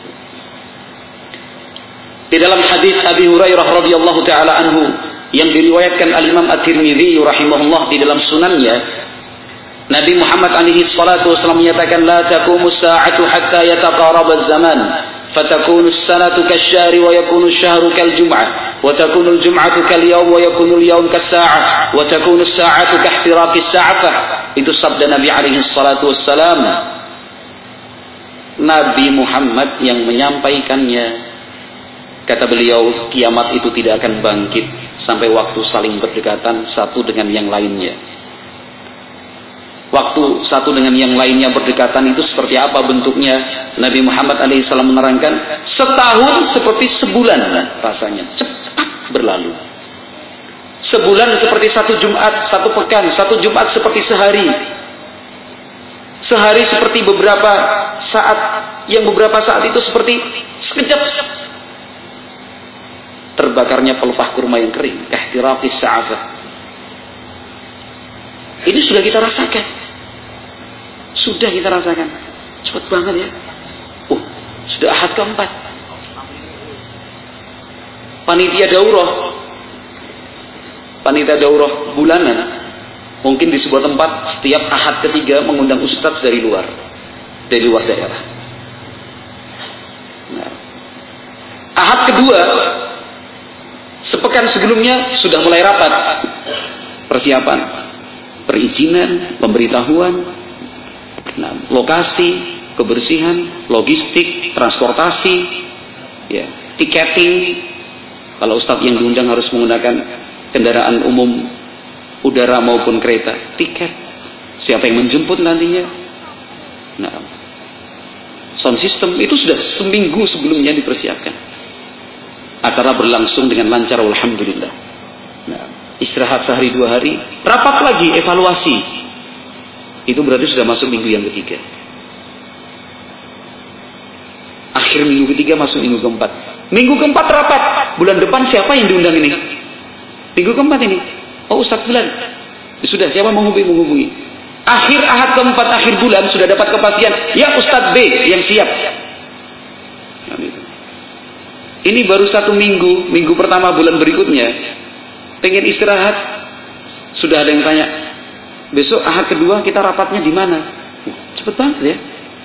Di dalam hadis Abi Hurairah radhiyallahu taala anhu yang diriwayatkan Al-Imam At-Tirmidzi rahimahullah di dalam sunannya, Nabi Muhammad alaihi salatu wasallam menyatakan la taqumu as-sa'atu hatta yataqaraba az-zaman fatakunu as-sanatu kasy-syahri wa yakunu asy-syahru kal-jum'ah wa takunu al-jum'atu kal-yawm wa yakunu al-yawm kas-sa'ah wa takunu as-sa'atu kahtiraqi as-sa'afah. Itu sabda Nabi alaihi salatu wasallam. Nabi Muhammad yang menyampaikannya. Kata beliau, kiamat itu tidak akan bangkit sampai waktu saling berdekatan satu dengan yang lainnya. Waktu satu dengan yang lainnya berdekatan itu seperti apa bentuknya? Nabi Muhammad alaihissalam menerangkan, setahun seperti sebulan rasanya, cepat berlalu. Sebulan seperti satu Jumat, satu pekan, satu Jumat seperti sehari. Sehari seperti beberapa saat, yang beberapa saat itu seperti sekejap. Terbakarnya pelepah kurma yang kering, kahtiraqis sa'afah. Ini sudah kita rasakan. Sudah kita rasakan. Cepat banget ya. Sudah ahad keempat. Panitia daurah bulanan. Mungkin di sebuah tempat setiap ahad ketiga mengundang ustadz dari luar daerah. Nah, ahad kedua sepekan sebelumnya sudah mulai rapat persiapan, perizinan, pemberitahuan, lokasi, kebersihan, logistik, transportasi, ya, tiketing. Kalau ustadz yang diundang harus menggunakan kendaraan umum, udara maupun kereta, tiket. Siapa yang menjemput nantinya? Nah, sound system itu sudah seminggu sebelumnya dipersiapkan. Acara berlangsung dengan lancar, alhamdulillah. Nah, istirahat sehari 2 hari, rapat lagi, evaluasi. Itu berarti sudah masuk minggu yang ketiga. Akhir minggu ketiga masuk minggu keempat. Minggu keempat rapat. Bulan depan siapa yang diundang ini? Minggu keempat ini. Oh, Ustaz Bulan. Sudah, siapa menghubungi? Akhir ahad keempat, akhir bulan sudah dapat kepastian. Ya Ustaz B yang siap. Ini baru 1 minggu, minggu pertama bulan berikutnya, pengen istirahat, sudah ada yang tanya, besok ahad kedua kita rapatnya di mana? Cepet banget ya.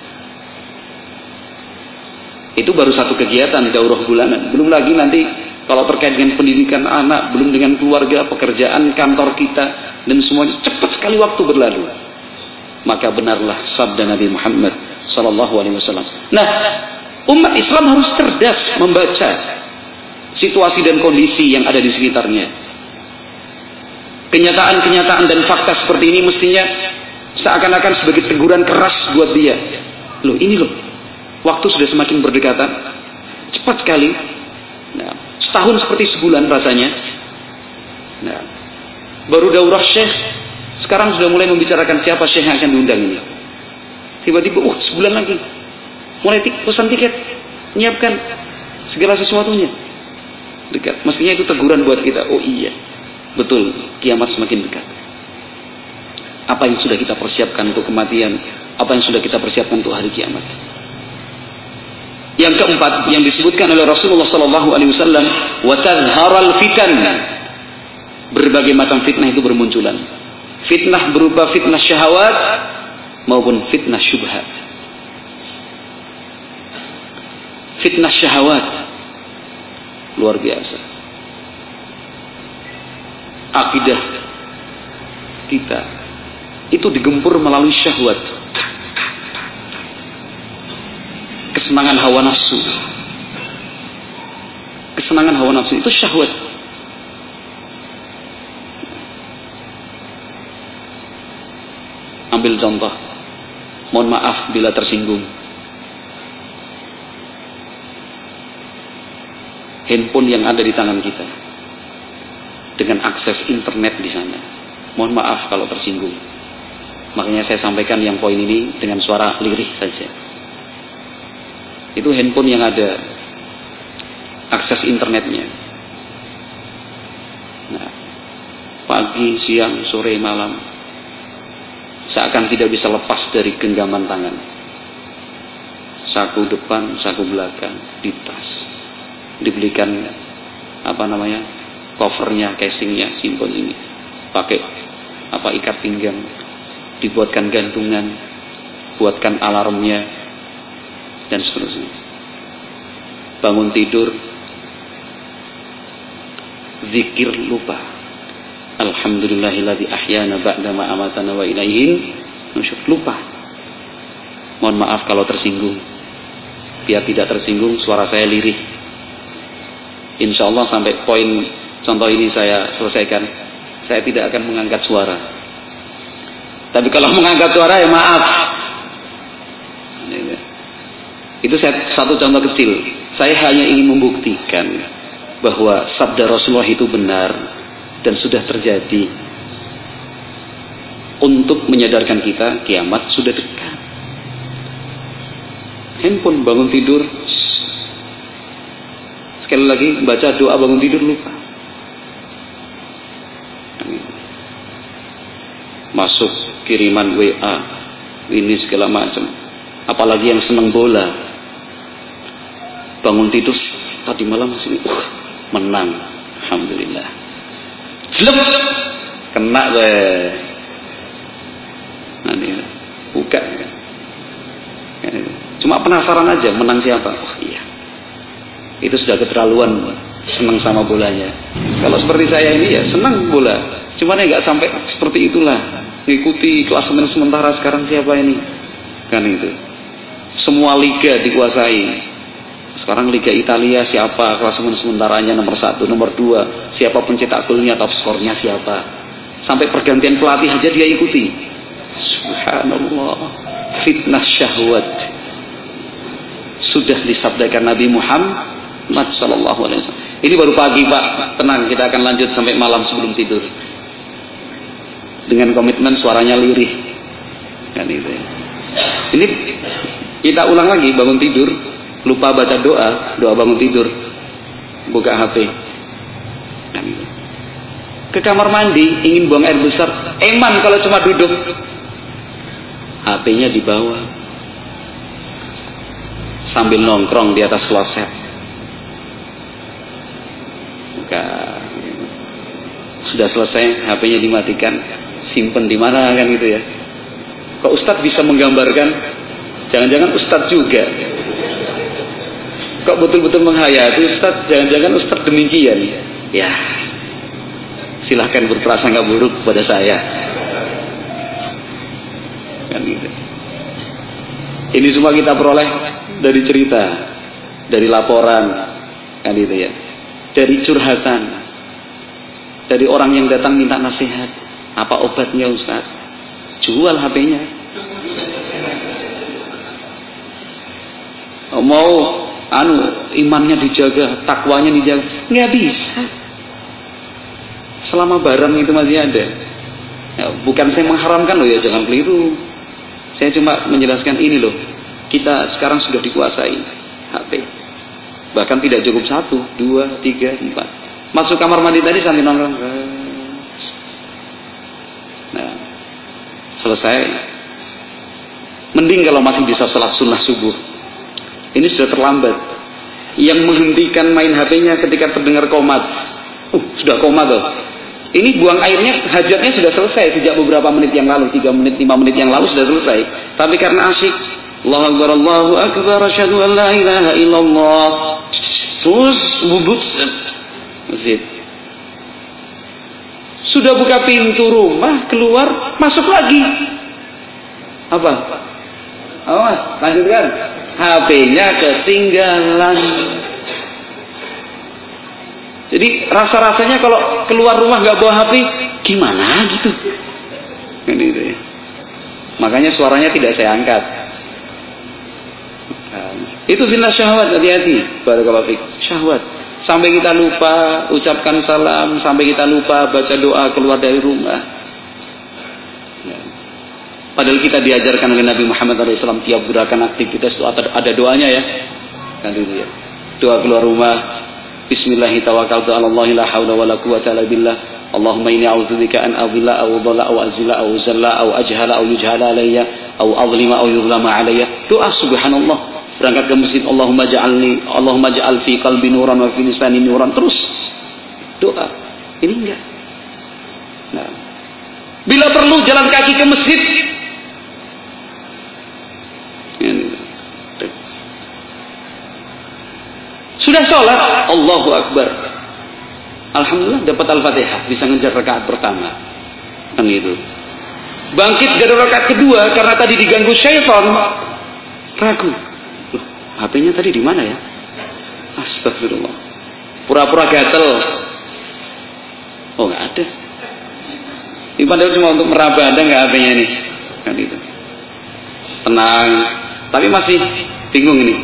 Itu baru 1 kegiatan daurah bulanan. Belum lagi nanti kalau terkait dengan pendidikan anak, belum dengan keluarga, pekerjaan, kantor kita, dan semuanya cepat sekali waktu berlalu. Maka benarlah sabda Nabi Muhammad SAW. Nah, umat Islam harus cerdas membaca situasi dan kondisi yang ada di sekitarnya. Kenyataan-kenyataan dan fakta seperti ini mestinya seakan-akan sebagai teguran keras buat dia. Loh, ini loh, waktu sudah semakin berdekatan, cepat sekali. Nah, setahun seperti sebulan rasanya. Nah, baru daurah syekh, sekarang sudah mulai membicarakan siapa syekh yang akan diundang ini. Tiba-tiba, sebulan lagi. Mulai pesan tiket, menyiapkan segala sesuatunya. Dekat. Mestinya itu teguran buat kita. Oh iya, betul, kiamat semakin dekat. Apa yang sudah kita persiapkan untuk kematian? Apa yang sudah kita persiapkan untuk hari kiamat? Yang keempat yang disebutkan oleh Rasulullah SAW, wa tadhharal fitan. Berbagai macam fitnah itu bermunculan. Fitnah berupa fitnah syahwat maupun fitnah syubhat. Fitnah syahwat luar biasa. Akidah kita itu digempur melalui syahwat. Kesenangan hawa nafsu. Kesenangan hawa nafsu itu syahwat. Ambil contoh. Mohon maaf bila tersinggung. Handphone yang ada di tangan kita dengan akses internet di sana. Mohon maaf kalau tersinggung. Makanya saya sampaikan yang poin ini dengan suara lirih saja. Itu handphone yang ada akses internetnya. Nah, pagi, siang, sore, malam, seakan tidak bisa lepas dari genggaman tangan. Saku depan, saku belakang, di tas. Dibelikan covernya, casingnya, simpen ini, pakai ikat pinggang, dibuatkan gantungan, buatkan alarmnya, dan seterusnya. Bangun tidur, zikir lupa. Alhamdulillahilladzi ahyana ba'dama amatana wa ilaihin nusyur. Lupa. Mohon maaf kalau tersinggung. Biar tidak tersinggung, suara saya lirih. Insyaallah sampai poin contoh ini saya selesaikan, saya tidak akan mengangkat suara. Tapi kalau mengangkat suara ya maaf. Itu satu contoh kecil. Saya hanya ingin membuktikan bahwa sabda Rasulullah itu benar dan sudah terjadi, untuk menyadarkan kita kiamat sudah dekat. Handphone bangun tidur, sekali lagi baca doa bangun tidur lupa. Masuk kiriman WA ini segala macam. Apalagi yang senang bola, bangun tidur tadi malam masih menang, alhamdulillah. Slep, kena gue. Nanti buka. Cuma penasaran aja menang siapa. Oh iya. Itu sudah keterlaluan, senang sama bolanya. Kalau seperti saya ini ya senang bola, cuman ya nggak sampai seperti itulah. Ngikuti klasemen sementara sekarang siapa ini? Kan itu. Semua liga dikuasai. Sekarang Liga Italia siapa klasemen sementaranya nomor 1, nomor 2, siapa pencetak golnya, top skornya siapa. Sampai pergantian pelatih aja dia ikuti. Subhanallah, fitnah syahwat. Sudah disabdakan Nabi Muhammad sallallahu alaihi wasallam. Ini baru pagi, Pak. Tenang, kita akan lanjut sampai malam sebelum tidur. Dengan komitmen suaranya lirih. Kan itu ya. Ini kita ulang lagi, bangun tidur lupa baca doa bangun tidur, buka HP. Kan itu. Ke kamar mandi ingin buang air besar, eman kalau cuma duduk. HP-nya dibawa. Sambil nongkrong di atas kloset. Sudah selesai, HP-nya dimatikan. Simpen di mana kan gitu ya. Kok Ustadz bisa menggambarkan? Jangan-jangan Ustadz juga. Kok betul-betul menghayati Ustadz? Jangan-jangan Ustadz demikian. Ya, silahkan berprasangka buruk pada saya. Kan gitu. Ini semua kita peroleh dari cerita, dari laporan, kan gitu ya. Dari curhatan, dari orang yang datang minta nasihat. Apa obatnya Ustaz? Jual HP-nya. Mau imannya dijaga, takwanya dijaga, nggak bisa. Selama barang itu masih ada. Ya, bukan saya mengharamkan loh ya, jangan keliru. Saya cuma menjelaskan ini loh. Kita sekarang sudah dikuasai HP. Bahkan tidak cukup 1, 2, 3, 4. Masuk kamar mandi tadi sambil nongkrong. Nah, selesai. Mending kalau masih bisa salat sunnah subuh. Ini sudah terlambat. Yang menghentikan main HP-nya ketika terdengar qomat. Sudah qomat loh. Ini buang airnya, hajatnya sudah selesai sejak beberapa menit yang lalu, 3 menit, 5 menit yang lalu sudah selesai. Tapi karena asyik, Allahu Akbar, Allahu Akbar, asyhadu an la ilaha illallah. Terus wudhu, masjid. Sudah buka pintu rumah, keluar, masuk lagi. Apa? Awas, lanjutkan. HP-nya ketinggalan. Jadi rasa-rasanya kalau keluar rumah nggak bawa HP, gimana gitu? Ini ya. Makanya suaranya tidak saya angkat. Itu zina syahwat, hati-hati. Barakallahu fiik. Syahwat. Sampai kita lupa ucapkan salam, sampai kita lupa baca doa keluar dari rumah. Padahal kita diajarkan oleh Nabi Muhammad SAW tiap gerakan aktivitas itu ada doanya ya. Kan itu ya. Doa keluar rumah. Bismillahirrahmanirrahim. La haula wala quwwata illa billah. Allahumma inni a'udzubika an adhilla aw dhalla aw azilla aw zalla aw ajhala aw yujhala alayya aw adhlima aw yuzlama alayya. Doa subhanallah. Berangkat ke masjid, Allahumma ja'al fi qalbi nuran wa fi lisani nuran. Terus doa. Ini enggak. Nah, Bila perlu jalan kaki ke masjid. Sudah sholat, Allahu Akbar. Alhamdulillah dapat Al-Fatihah, bisa ngejar rakaat pertama. Kan itu. Bangkit dari rakaat kedua karena tadi diganggu syaitan. Ragu. Loh, HP-nya tadi di mana ya? Astagfirullah. Pura-pura gatel. Oh, enggak ada. Ini padahal cuma untuk meraba, ada enggak HP-nya nih? Kan itu. Tenang, tapi masih bingung ini.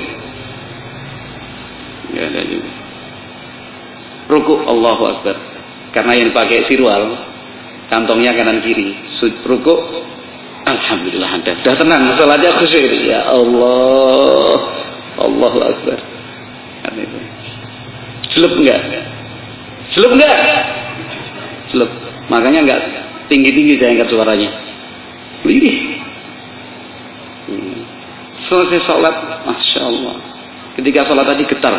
Enggak ada juga. Ruku Allahu Akbar. Karena yang pakai sirwal, kantongnya kanan kiri. Ruku, alhamdulillah ada. Dah tenang, salatnya khusyuk. Ya Allah, Allahu Akbar. Kan itu. Celup enggak? Celup enggak? Celup. Makanya enggak tinggi-tinggi saya angkat suaranya. Ini. Selesai sholat, Masya Allah. Ketika sholat tadi getar.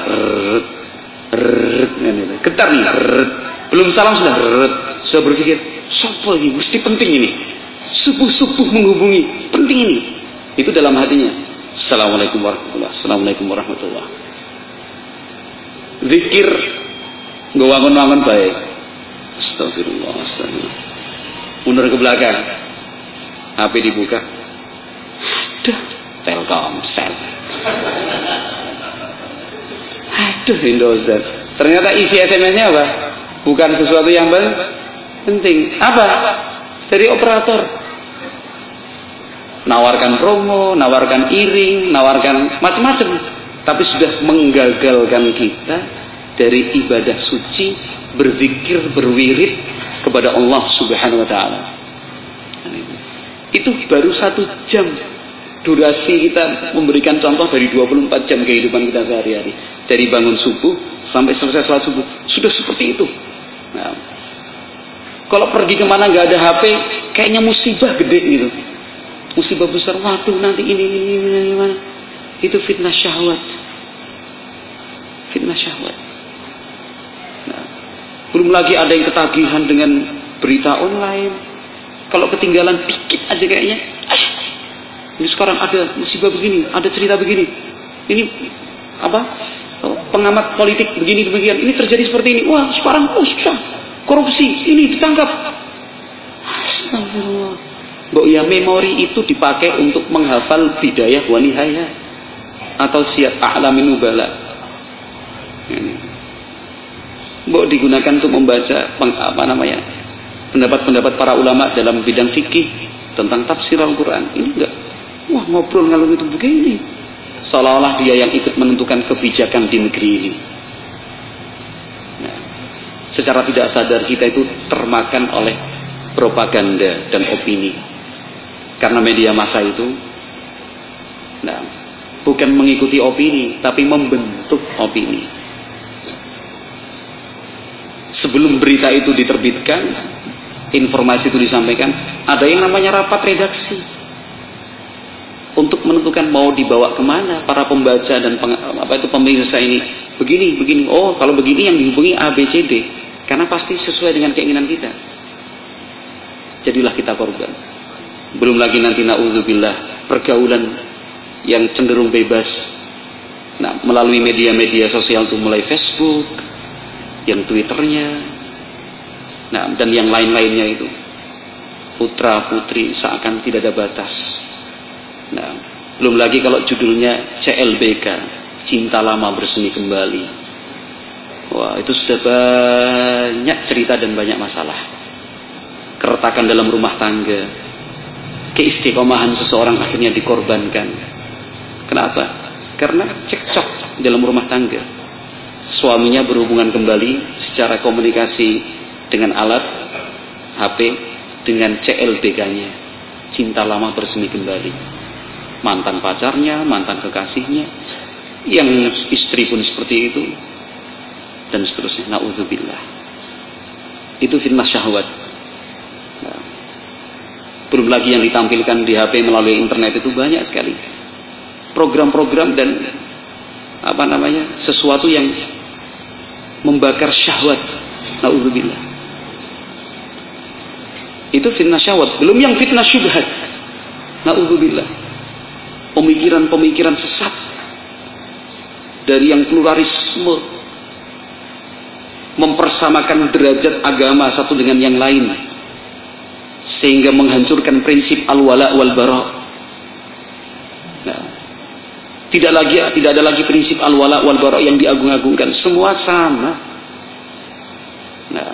Getar nih. Belum salam sudah. Sudah berpikir, siapa ini? Mesti penting ini. Subuh-subuh menghubungi. Penting ini. Itu dalam hatinya. Assalamualaikum warahmatullahi wabarakatuh. Assalamualaikum warahmatullahi wabarakatuh. Zikir nggak wangun-wangun baik. Astagfirullah, astagfirullah. Mundur ke belakang, HP dibuka. Aduh, Telkomsel. Aduh, Indosat. Ternyata isi SMS-nya apa? Bukan sesuatu yang penting. Apa? Dari operator. Nawarkan promo, nawarkan iring, nawarkan macam-macam. Tapi sudah menggagalkan kita dari ibadah suci, berzikir, berwirid kepada Allah Subhanahu wa Ta'ala. Itu baru 1 jam durasi kita memberikan contoh dari 24 jam kehidupan kita sehari-hari. Dari bangun subuh sampai selesai sholat subuh. Sudah seperti itu. Nah, kalau pergi kemana nggak ada HP, kayaknya musibah gede gitu. Musibah besar. Waduh, nanti ini mana. Itu fitnah syahwat. Fitnah syahwat. Nah, belum lagi ada yang ketagihan dengan berita online. Kalau ketinggalan dikit aja kayaknya, ini sekarang ada musibah begini, ada cerita begini. Ini apa? Pengamat politik begini demikian. Ini terjadi seperti ini. Wah, sekarang susah. Korupsi ini ditangkap. Astagfirullah. Mbok ya, memori itu dipakai untuk menghafal bidayah wa nihayah atau siyar a'lamin nubala. Mbok digunakan untuk membaca pendapat-pendapat para ulama dalam bidang fikih tentang tafsir Al-Quran. Ini enggak. Wah, ngobrol ngalung itu begini. Seolah-olah dia yang ikut menentukan kebijakan di negeri ini. Nah, secara tidak sadar kita itu termakan oleh propaganda dan opini. Karena media massa itu bukan mengikuti opini, tapi membentuk opini. Sebelum berita itu diterbitkan, informasi itu disampaikan, ada yang namanya rapat redaksi untuk menentukan mau dibawa kemana para pembaca dan pemirsa ini. Begini. Oh, kalau begini yang dihubungi A, B, C, D, karena pasti sesuai dengan keinginan kita. Jadilah kita korban. Belum lagi nanti na'udzubillah pergaulan yang cenderung bebas. Nah, melalui media-media sosial itu mulai Facebook, yang Twitternya, nah, dan yang lain-lainnya itu. Putra putri seakan tidak ada batas. Nah, belum lagi kalau judulnya CLBK, Cinta Lama Bersemi Kembali. Wah, itu sudah banyak cerita dan banyak masalah. Keretakan dalam rumah tangga. Keistiqomahan seseorang akhirnya dikorbankan. Kenapa? Karena cekcok dalam rumah tangga. Suaminya berhubungan kembali secara komunikasi dengan alat HP dengan CLBK-nya, cinta lama bersemi kembali. Mantan pacarnya, mantan kekasihnya, yang istri pun seperti itu, dan seterusnya. Na'udzubillah. Itu fitnah syahwat. Nah, belum lagi yang ditampilkan di HP melalui internet itu banyak sekali program-program dan sesuatu yang membakar syahwat. Na'udzubillah. Itu fitnah syahwat. Belum yang fitnah syubhat. Na'udzubillah. Pemikiran-pemikiran sesat. Dari yang pluralisme. Mempersamakan derajat agama satu dengan yang lain. Sehingga menghancurkan prinsip al-wala wal-bara. Nah, tidak ada lagi prinsip al-wala wal-bara yang diagung-agungkan. Semua sama. Nah,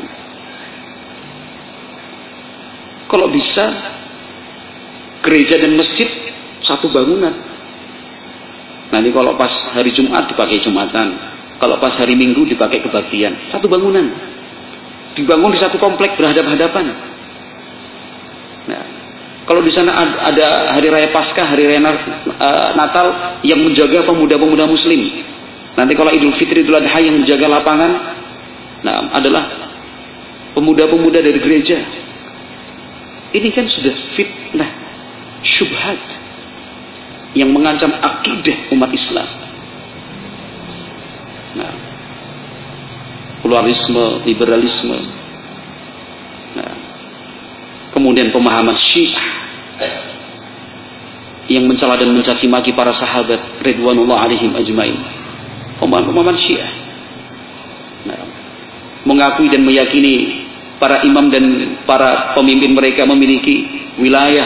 kalau bisa gereja dan masjid satu bangunan. Nanti kalau pas hari Jumat dipakai Jumatan, kalau pas hari Minggu dipakai kebaktian. Satu bangunan dibangun di satu komplek berhadap-hadapan. Nah, kalau di sana ada hari raya Paskah, hari raya Natal yang menjaga pemuda-pemuda Muslim. Nanti kalau Idul Fitri, Idul Adha yang menjaga lapangan, nah adalah pemuda-pemuda dari gereja. Ini kan sudah fitnah syubhat yang mengancam akidah umat Islam. Nah, pluralisme, liberalisme. Nah, kemudian pemahaman Syiah yang mencela dan mencaci maki para sahabat ridwanullah alaihim ajmain. Pemahaman Syiah. Nah, mengakui dan meyakini para imam dan para pemimpin mereka memiliki wilayah,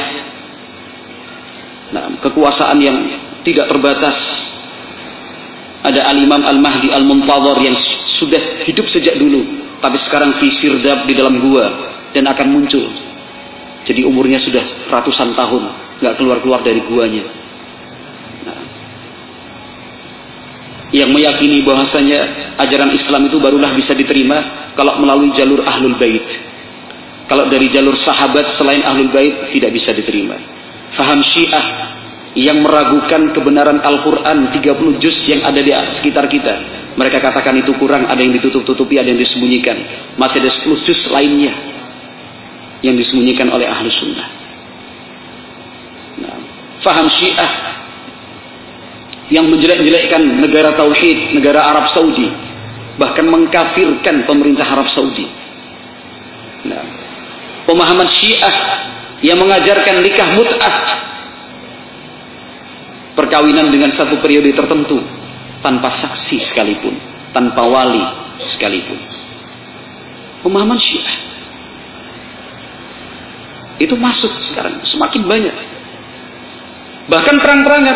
nah, kekuasaan yang tidak terbatas. Ada al-imam al-mahdi al-muntadhar yang sudah hidup sejak dulu, tapi sekarang fi sirdab di dalam gua dan akan muncul. Jadi umurnya sudah ratusan tahun, nggak keluar-keluar dari guanya. Nah, yang meyakini bahwasanya ajaran Islam itu barulah bisa diterima kalau melalui jalur Ahlul Bait. Kalau dari jalur sahabat selain Ahlul Bait tidak bisa diterima. Faham Syiah yang meragukan kebenaran Al-Quran 30 juz yang ada di sekitar kita. Mereka katakan itu kurang, ada yang ditutup-tutupi, ada yang disembunyikan. Masih ada 10 juz lainnya yang disembunyikan oleh Ahlus Sunnah. Nah, faham Syiah yang menjelek-jelekkan negara Tauhid, negara Arab Saudi, bahkan mengkafirkan pemerintah Arab Saudi. Nah, pemahaman Syiah yang mengajarkan nikah mut'ah, perkawinan dengan satu periode tertentu tanpa saksi sekalipun, tanpa wali sekalipun. Pemahaman Syiah itu masuk sekarang semakin banyak, bahkan terang-terangan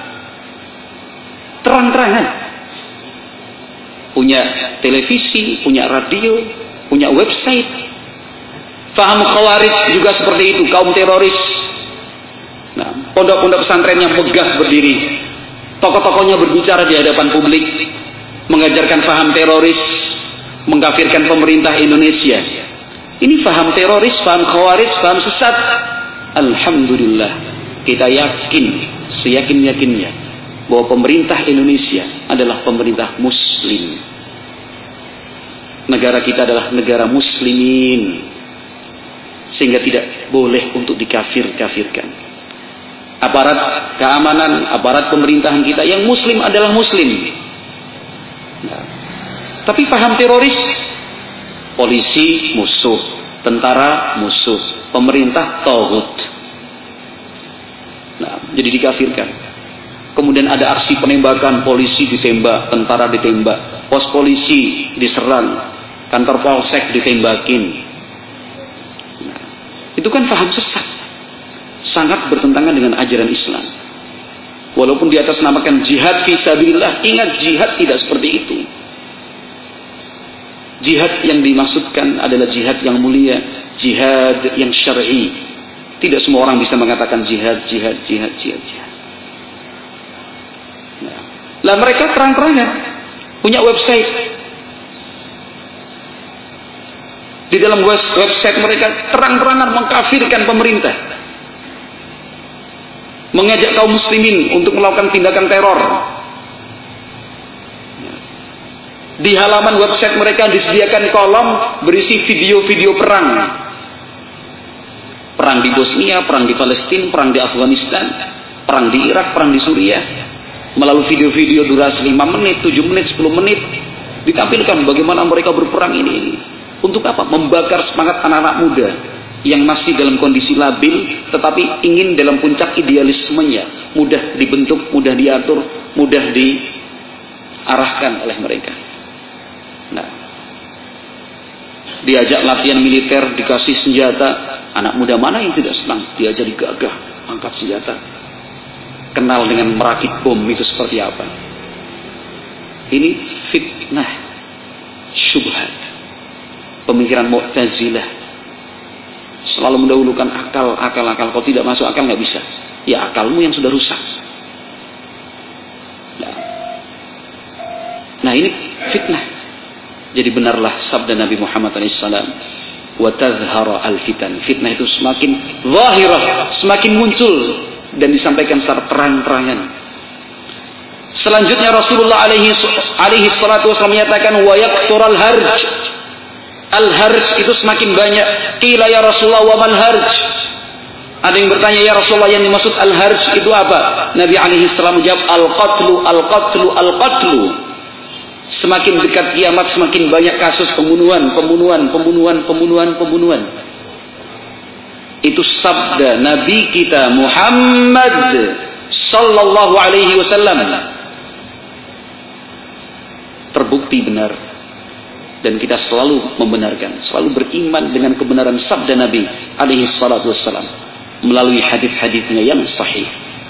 punya televisi, punya radio, punya website. Faham Khawarij juga seperti itu, kaum teroris. Nah, pondok-pondok pesantren yang megah berdiri, tokoh-tokohnya berbicara di hadapan publik, mengajarkan faham teroris, mengkafirkan pemerintah Indonesia. Ini faham teroris, faham Khawarij, faham sesat. Alhamdulillah, kita yakin, seyakin-yakinnya bahwa pemerintah Indonesia adalah pemerintah Muslim. Negara kita adalah negara Muslimin, sehingga tidak boleh untuk dikafir-kafirkan. Aparat keamanan, aparat pemerintahan kita yang Muslim adalah Muslim. Nah, tapi paham teroris, polisi musuh, tentara musuh, pemerintah tauhid. Nah, jadi dikafirkan. Kemudian ada aksi penembakan, polisi ditembak, tentara ditembak, pos polisi diserang, kantor polsek ditembakin. Nah, itu kan paham sesat, sangat bertentangan dengan ajaran Islam. Walaupun di atas namakan jihad fisabilillah, ingat jihad tidak seperti itu. Jihad yang dimaksudkan adalah jihad yang mulia, jihad yang syar'i. Tidak semua orang bisa mengatakan jihad. Lah mereka terang-terangan punya website. Di dalam website mereka terang-terangan mengkafirkan pemerintah, mengajak kaum muslimin untuk melakukan tindakan teror. Di halaman website mereka disediakan kolom berisi video-video perang. Perang di Bosnia, perang di Palestina, perang di Afghanistan, perang di Irak, perang di Suriah. Melalui video-video durasi 5 menit, 7 menit, 10 menit, ditampilkan bagaimana mereka berperang ini. Untuk apa? Membakar semangat anak-anak muda yang masih dalam kondisi labil, tetapi ingin dalam puncak idealismenya, mudah dibentuk, mudah diatur, mudah diarahkan oleh mereka. Nah, diajak latihan militer, dikasih senjata. Anak muda mana yang tidak senang diajari gagah, angkat senjata, kenal dengan merakit bom itu seperti apa. Ini fitnah, syubhat, pemikiran Mu'tazilah. Selalu mendahulukan akal. Kalau tidak masuk akal nggak bisa. Ya akalmu yang sudah rusak. Nah ini fitnah. Jadi benarlah sabda Nabi Muhammad SAW. Wa tazhara al-fitan. Fitnah itu semakin zahirah, semakin muncul dan disampaikan secara terang-terangan. Selanjutnya Rasulullah alaihi salatu wasallam menyatakan wa yaqtural harj. Al-harj itu semakin banyak. Qila ya Rasulullah wa mal harj? Ada yang bertanya, ya Rasulullah, yang dimaksud al-harj itu apa? Nabi alaihi salam menjawab, al-qatlu. Semakin dekat kiamat semakin banyak kasus pembunuhan. Itu sabda Nabi kita Muhammad sallallahu alaihi wasallam. Terbukti benar. Dan kita selalu membenarkan, selalu beriman dengan kebenaran sabda Nabi alaihi salatu wassalam melalui hadis-hadisnya yang sahih.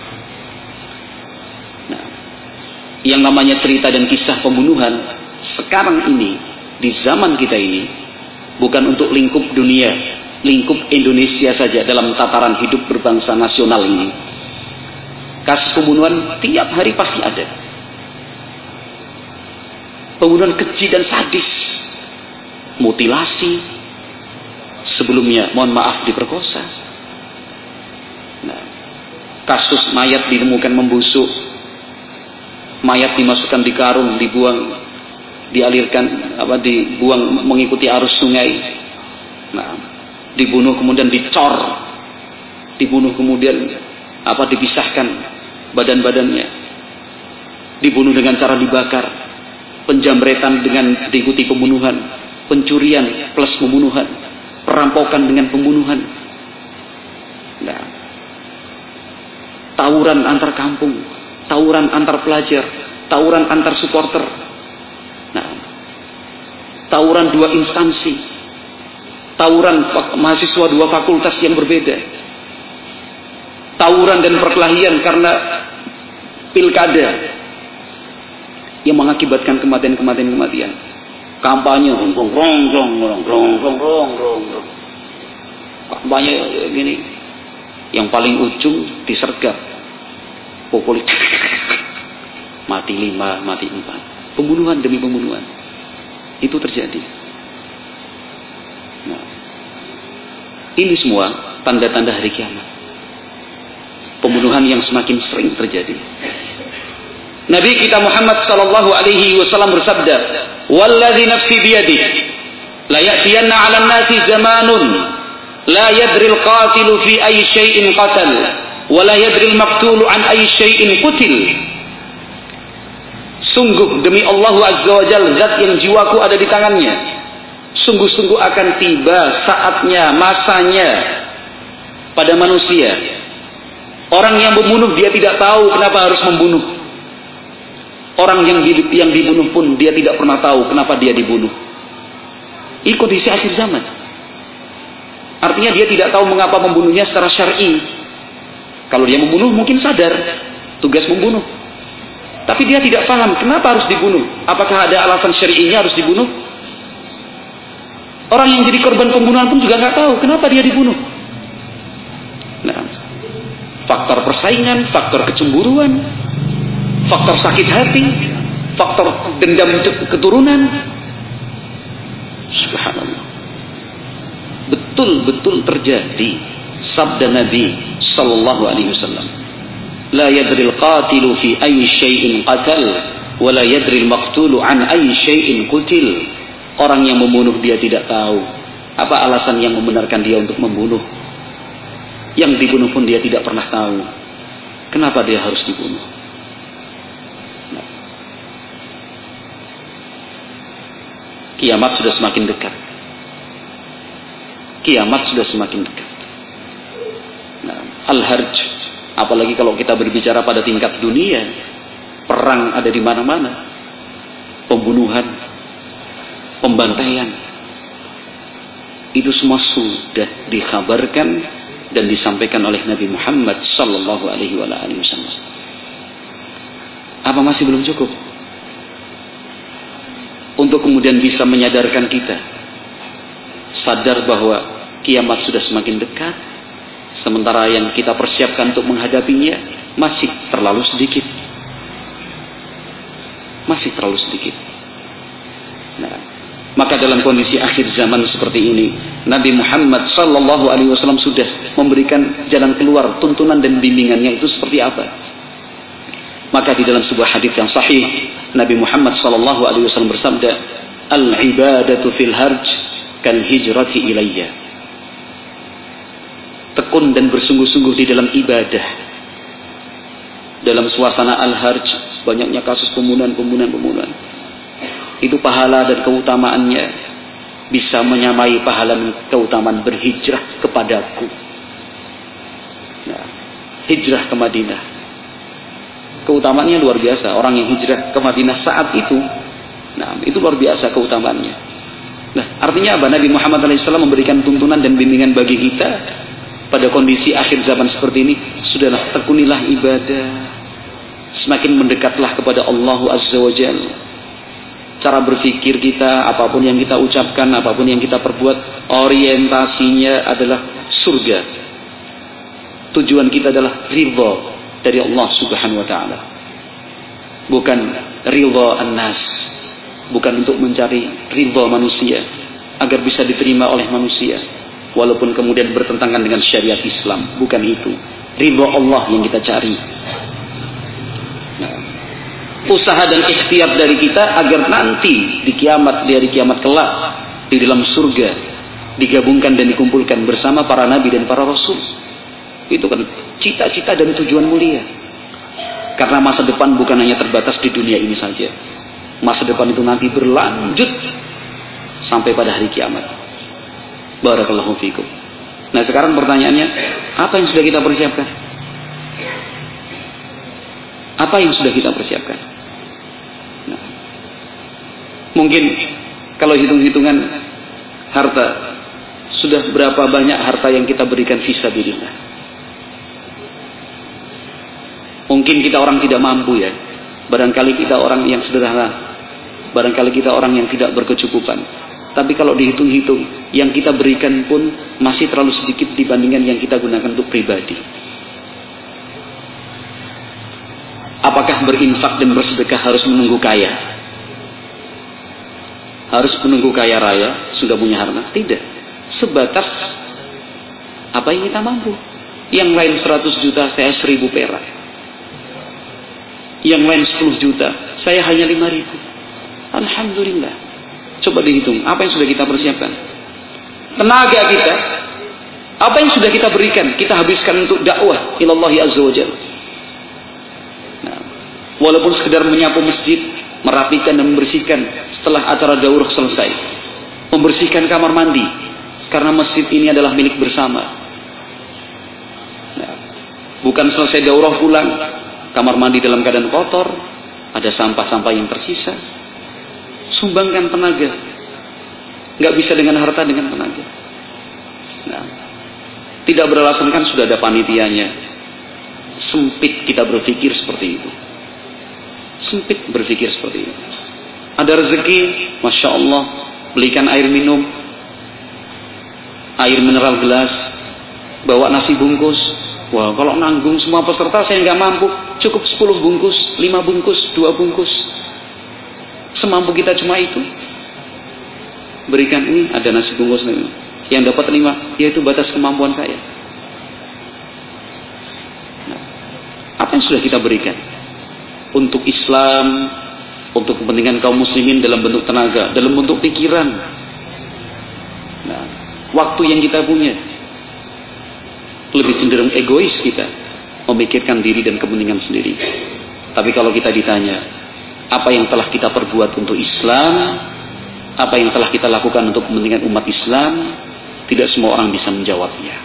Nah, yang namanya cerita dan kisah pembunuhan sekarang ini, di zaman kita ini, bukan untuk lingkup dunia, lingkup Indonesia saja dalam tataran hidup berbangsa nasional ini. Kasus pembunuhan tiap hari pasti ada. Pembunuhan keji dan sadis, mutilasi, sebelumnya mohon maaf diperkosa. Nah, kasus mayat ditemukan membusuk, mayat dimasukkan di karung, dibuang, dialirkan, dibuang mengikuti arus sungai. Nah, dibunuh kemudian dicor, dibunuh kemudian dipisahkan badan-badannya, dibunuh dengan cara dibakar, penjamretan dengan diikuti pembunuhan, pencurian plus pembunuhan, perampokan dengan pembunuhan. Nah, tawuran antar kampung, tawuran antar pelajar, tawuran antar supporter. Nah, tawuran dua instansi, tawuran mahasiswa dua fakultas yang berbeda, tawuran dan perkelahian karena pilkada yang mengakibatkan kematian. Kampanye kampanye gini, yang paling ujung disergap populis, mati 5, mati 4, pembunuhan demi pembunuhan itu terjadi. Nah, ini semua tanda-tanda hari kiamat, pembunuhan yang semakin sering terjadi. Nabi kita Muhammad sallallahu alaihi wasallam bersabda, "Wallazi nafsi biyadihi, la ya'tiyanna 'alan nasi zamanun la yadri al-qatilu fi ayyi shay'in qatal, wa la yadri al-maqtulu an ayyi shay'in qutil." Sungguh demi Allah Azza wa Jalla, zat yang jiwaku ada di tangannya, sungguh-sungguh akan tiba saatnya, masanya pada manusia. Orang yang membunuh dia tidak tahu kenapa harus membunuh. Orang yang dibunuh pun dia tidak pernah tahu kenapa dia dibunuh. Ini kondisi akhir zaman. Artinya dia tidak tahu mengapa membunuhnya secara syar'i. Kalau dia membunuh mungkin sadar tugas membunuh, tapi dia tidak paham kenapa harus dibunuh. Apakah ada alasan syar'inya harus dibunuh? Orang yang jadi korban pembunuhan pun juga nggak tahu kenapa dia dibunuh. Nah, faktor persaingan, faktor kecemburuan, faktor sakit hati, faktor dendam keturunan. Subhanallah. Betul-betul terjadi sabda Nabi sallallahu alaihi wasallam. La yadri al-qatilu fi ayyi shay'in qatal, wa la yadri al-maqtulu an ayyi shay'in qutil. Orang yang membunuh dia tidak tahu apa alasan yang membenarkan dia untuk membunuh. Yang dibunuh pun dia tidak pernah tahu kenapa dia harus dibunuh. Kiamat sudah semakin dekat. kiamat sudah semakin dekat. Nah, al-harj, apalagi kalau kita berbicara pada tingkat dunia, perang ada di mana-mana, pembunuhan, pembantaian, itu semua sudah dikabarkan dan disampaikan oleh Nabi Muhammad sallallahu alaihi wasallam. Apa masih belum cukup untuk kemudian bisa menyadarkan kita sadar bahwa kiamat sudah semakin dekat, sementara yang kita persiapkan untuk menghadapinya masih terlalu sedikit. Masih terlalu sedikit. Nah, maka dalam kondisi akhir zaman seperti ini, Nabi Muhammad sallallahu alaihi wasallam sudah memberikan jalan keluar, tuntunan dan bimbingannya itu seperti apa. Maka di dalam sebuah hadis yang sahih, Nabi Muhammad sallallahu alaihi wasallam bersabda, "Al-ibadatu fil harj kal hijrati ilayya." Tekun dan bersungguh-sungguh di dalam ibadah. Dalam suasana al-harj, banyaknya kasus pembunuhan. Itu pahala dan keutamaannya bisa menyamai pahala dan keutamaan berhijrah kepadaku. Nah, hijrah ke Madinah. Keutamaannya luar biasa. Orang yang hijrah ke Madinah saat itu, nah, itu luar biasa keutamaannya. Nah, artinya apa? Nabi Muhammad SAW memberikan tuntunan dan bimbingan bagi kita pada kondisi akhir zaman seperti ini. Sudahlah, tekunilah ibadah. Semakin mendekatlah kepada Allah Azza wa Jalla. Cara berpikir kita, apapun yang kita ucapkan, apapun yang kita perbuat, orientasinya adalah surga. Tujuan kita adalah ridha dari Allah Subhanahu wa Ta'ala. Bukan ridha an-nas. Bukan untuk mencari ridha manusia agar bisa diterima oleh manusia, walaupun kemudian bertentangan dengan syariat Islam. Bukan itu. Ridha Allah yang kita cari. Nah, usaha dan ikhtiar dari kita agar nanti di hari kiamat kelak di dalam surga digabungkan dan dikumpulkan bersama para nabi dan para rasul. Itu kan cita-cita dan tujuan mulia. Karena masa depan bukan hanya terbatas di dunia ini saja. Masa depan itu nanti berlanjut sampai pada hari kiamat. Barakallahu fikum. Nah, sekarang pertanyaannya, apa yang sudah kita persiapkan? Apa yang sudah kita persiapkan? Nah, mungkin kalau hitung-hitungan harta, sudah berapa banyak harta yang kita berikan fisabilillah? Mungkin kita orang tidak mampu ya. Barangkali kita orang yang sederhana. Barangkali kita orang yang tidak berkecukupan. Tapi kalau dihitung-hitung, yang kita berikan pun masih terlalu sedikit dibandingkan yang kita gunakan untuk pribadi. Apakah berinfak dan bersedekah harus menunggu kaya? Harus menunggu kaya raya, sudah punya harta? Tidak. Sebatas apa yang kita mampu. Yang lain 100 juta, saya 1000 perak. Yang lain 10 juta, saya hanya 5.000. Alhamdulillah. Coba dihitung, apa yang sudah kita persiapkan? Tenaga kita, apa yang sudah kita berikan, kita habiskan untuk dakwah ilallahi azza wa jalla. Nah, walaupun sekedar menyapu masjid, merapikan dan membersihkan setelah acara daurah selesai, membersihkan kamar mandi, karena masjid ini adalah milik bersama. Nah, bukan selesai daurah pulang, kamar mandi dalam keadaan kotor, ada sampah-sampah yang tersisa. Sumbangkan tenaga. Nggak bisa dengan harta, dengan tenaga. Nah, tidak beralasan kan sudah ada panitianya. Sempit kita berpikir seperti itu. Sempit berpikir seperti itu. Ada rezeki, Masya Allah, belikan air minum, air mineral gelas, bawa nasi bungkus. Wah, kalau nanggung semua peserta saya nggak mampu. Cukup 10 bungkus, 5 bungkus, 2 bungkus. Semampu kita cuma itu. Berikan ini, ada nasi bungkus ini. Yang dapat 5, yaitu batas kemampuan saya. Nah, apa yang sudah kita berikan? Untuk Islam, untuk kepentingan kaum muslimin dalam bentuk tenaga, dalam bentuk pikiran. Nah, waktu yang kita punya. Lebih cenderung egois kita. Memikirkan diri dan kepentingan sendiri. Tapi kalau kita ditanya, apa yang telah kita perbuat untuk Islam, apa yang telah kita lakukan untuk kepentingan umat Islam, tidak semua orang bisa menjawabnya.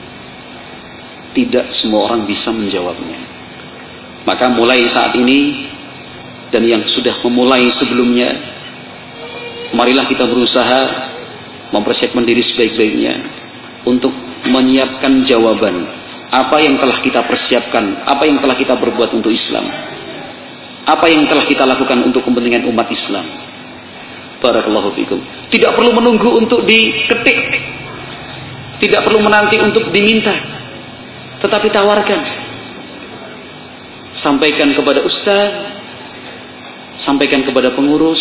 Tidak semua orang bisa menjawabnya. Maka mulai saat ini dan yang sudah memulai sebelumnya, marilah kita berusaha mempersiapkan diri sebaik-baiknya untuk menyiapkan jawaban apa yang telah kita persiapkan, apa yang telah kita berbuat untuk Islam, apa yang telah kita lakukan untuk kepentingan umat Islam. Barakallahu fikum. Tidak perlu menunggu untuk diketik, tidak perlu menanti untuk diminta, tetapi tawarkan. Sampaikan kepada ustaz, sampaikan kepada pengurus,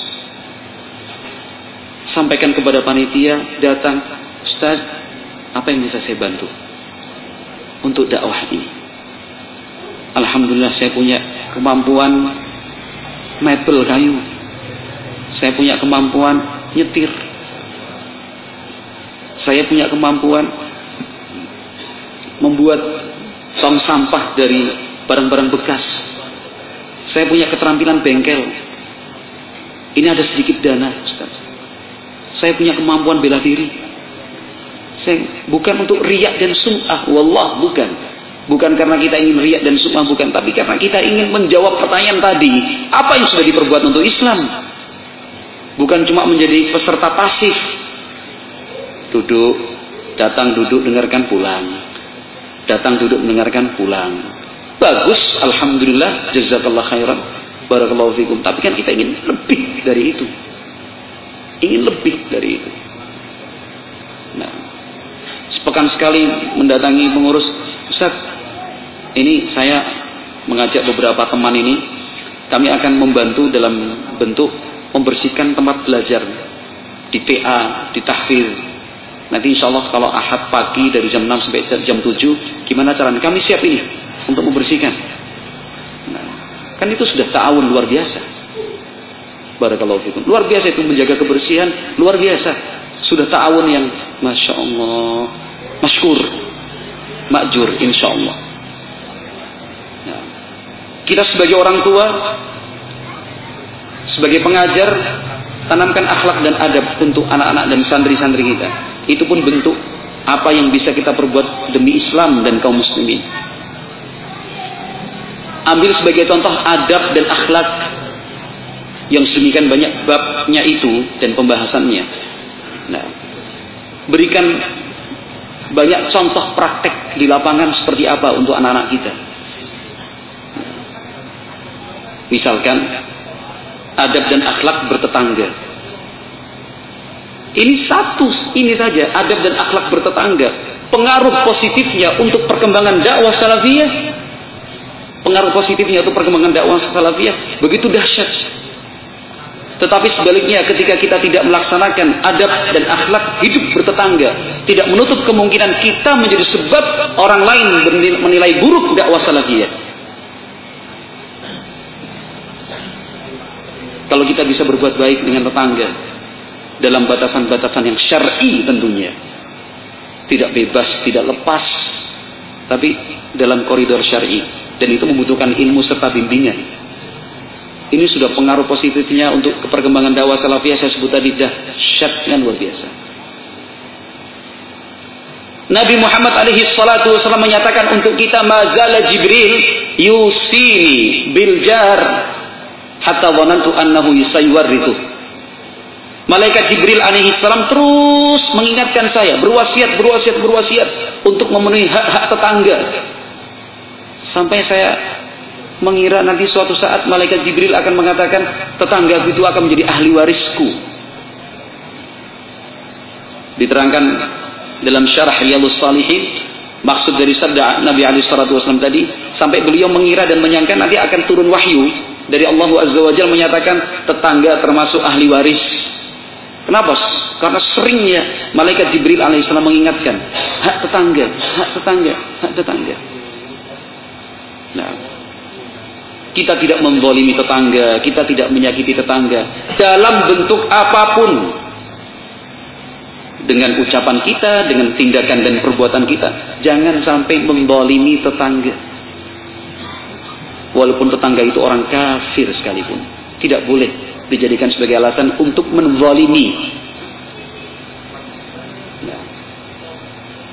sampaikan kepada panitia, datang, ustaz, apa yang bisa saya bantu untuk dakwah ini? Alhamdulillah saya punya kemampuan mebel kayu, saya punya kemampuan nyetir, saya punya kemampuan membuat tong sampah dari barang-barang bekas, saya punya keterampilan bengkel, ini ada sedikit dana ustaz, saya punya kemampuan bela diri. Bukan untuk riak dan sum'ah, wallah, bukan karena kita ingin riak dan sum'ah, bukan, tapi karena kita ingin menjawab pertanyaan tadi, apa yang sudah diperbuat untuk Islam. Bukan cuma menjadi peserta pasif, datang duduk dengarkan pulang, datang duduk mendengarkan pulang. Bagus, alhamdulillah, jazakallah khairan, barakallahu fikum. Tapi kan kita ingin lebih dari itu, Nah, sepekan sekali mendatangi pengurus, Ustaz, ini saya mengajak beberapa teman ini, kami akan membantu dalam bentuk membersihkan tempat belajar di TA, di tahfidz. Nanti insya Allah kalau Ahad pagi dari jam 6 sampai jam 7, gimana caranya? Kami siap ini untuk membersihkan. Nah, kan itu sudah ta'awun luar biasa. Barakallahu fikum. Luar biasa itu menjaga kebersihan, luar biasa. Sudah ta'awun yang Masya Allah, masykur, makjur, insya Allah. Nah, kita sebagai orang tua, sebagai pengajar, tanamkan akhlak dan adab untuk anak-anak dan santri-santri kita. Itu pun bentuk apa yang bisa kita perbuat demi Islam dan kaum muslimin. Ambil sebagai contoh adab dan akhlak yang sedemikian banyak babnya itu dan pembahasannya. Nah, berikan banyak contoh praktek di lapangan seperti apa untuk anak-anak kita. Misalkan adab dan akhlak bertetangga. Ini saja adab dan akhlak bertetangga. Pengaruh positifnya untuk perkembangan dakwah salafiyah, begitu dahsyat. Tetapi sebaliknya, ketika kita tidak melaksanakan adab dan akhlak hidup bertetangga, tidak menutup kemungkinan kita menjadi sebab orang lain menilai buruk dakwah salafiyah. Kalau kita bisa berbuat baik dengan tetangga dalam batasan-batasan yang syar'i tentunya, tidak bebas, tidak lepas, tapi dalam koridor syar'i, dan itu membutuhkan ilmu serta bimbingan. Ini sudah pengaruh positifnya untuk perkembangan dakwah salafiyah, saya sebut tadi, dahsyat yang luar biasa. Nabi Muhammad alaihi salatu wasallam menyatakan untuk kita, mazala Jibril yusini bil jar hatta dhanantu annahu yusaywarrithu. Malaikat Jibril alaihi salam terus mengingatkan saya, berwasiat untuk memenuhi hak-hak tetangga. Sampai saya mengira nanti suatu saat malaikat Jibril akan mengatakan, tetangga itu akan menjadi ahli warisku. Diterangkan dalam syarah Riyadhus Shalihin, maksud dari sabda Nabi alaihi salatu wasallam tadi, sampai beliau mengira dan menyangka nanti akan turun wahyu dari Allah Azza wa Jalla menyatakan tetangga termasuk ahli waris. Kenapa? Karena seringnya malaikat Jibril alaihissalam mengingatkan hak tetangga. Nah, kita tidak menzalimi tetangga, kita tidak menyakiti tetangga dalam bentuk apapun, dengan ucapan kita, dengan tindakan dan perbuatan kita. Jangan sampai menzalimi tetangga, walaupun tetangga itu orang kafir sekalipun, tidak boleh dijadikan sebagai alasan untuk menzalimi. Nah,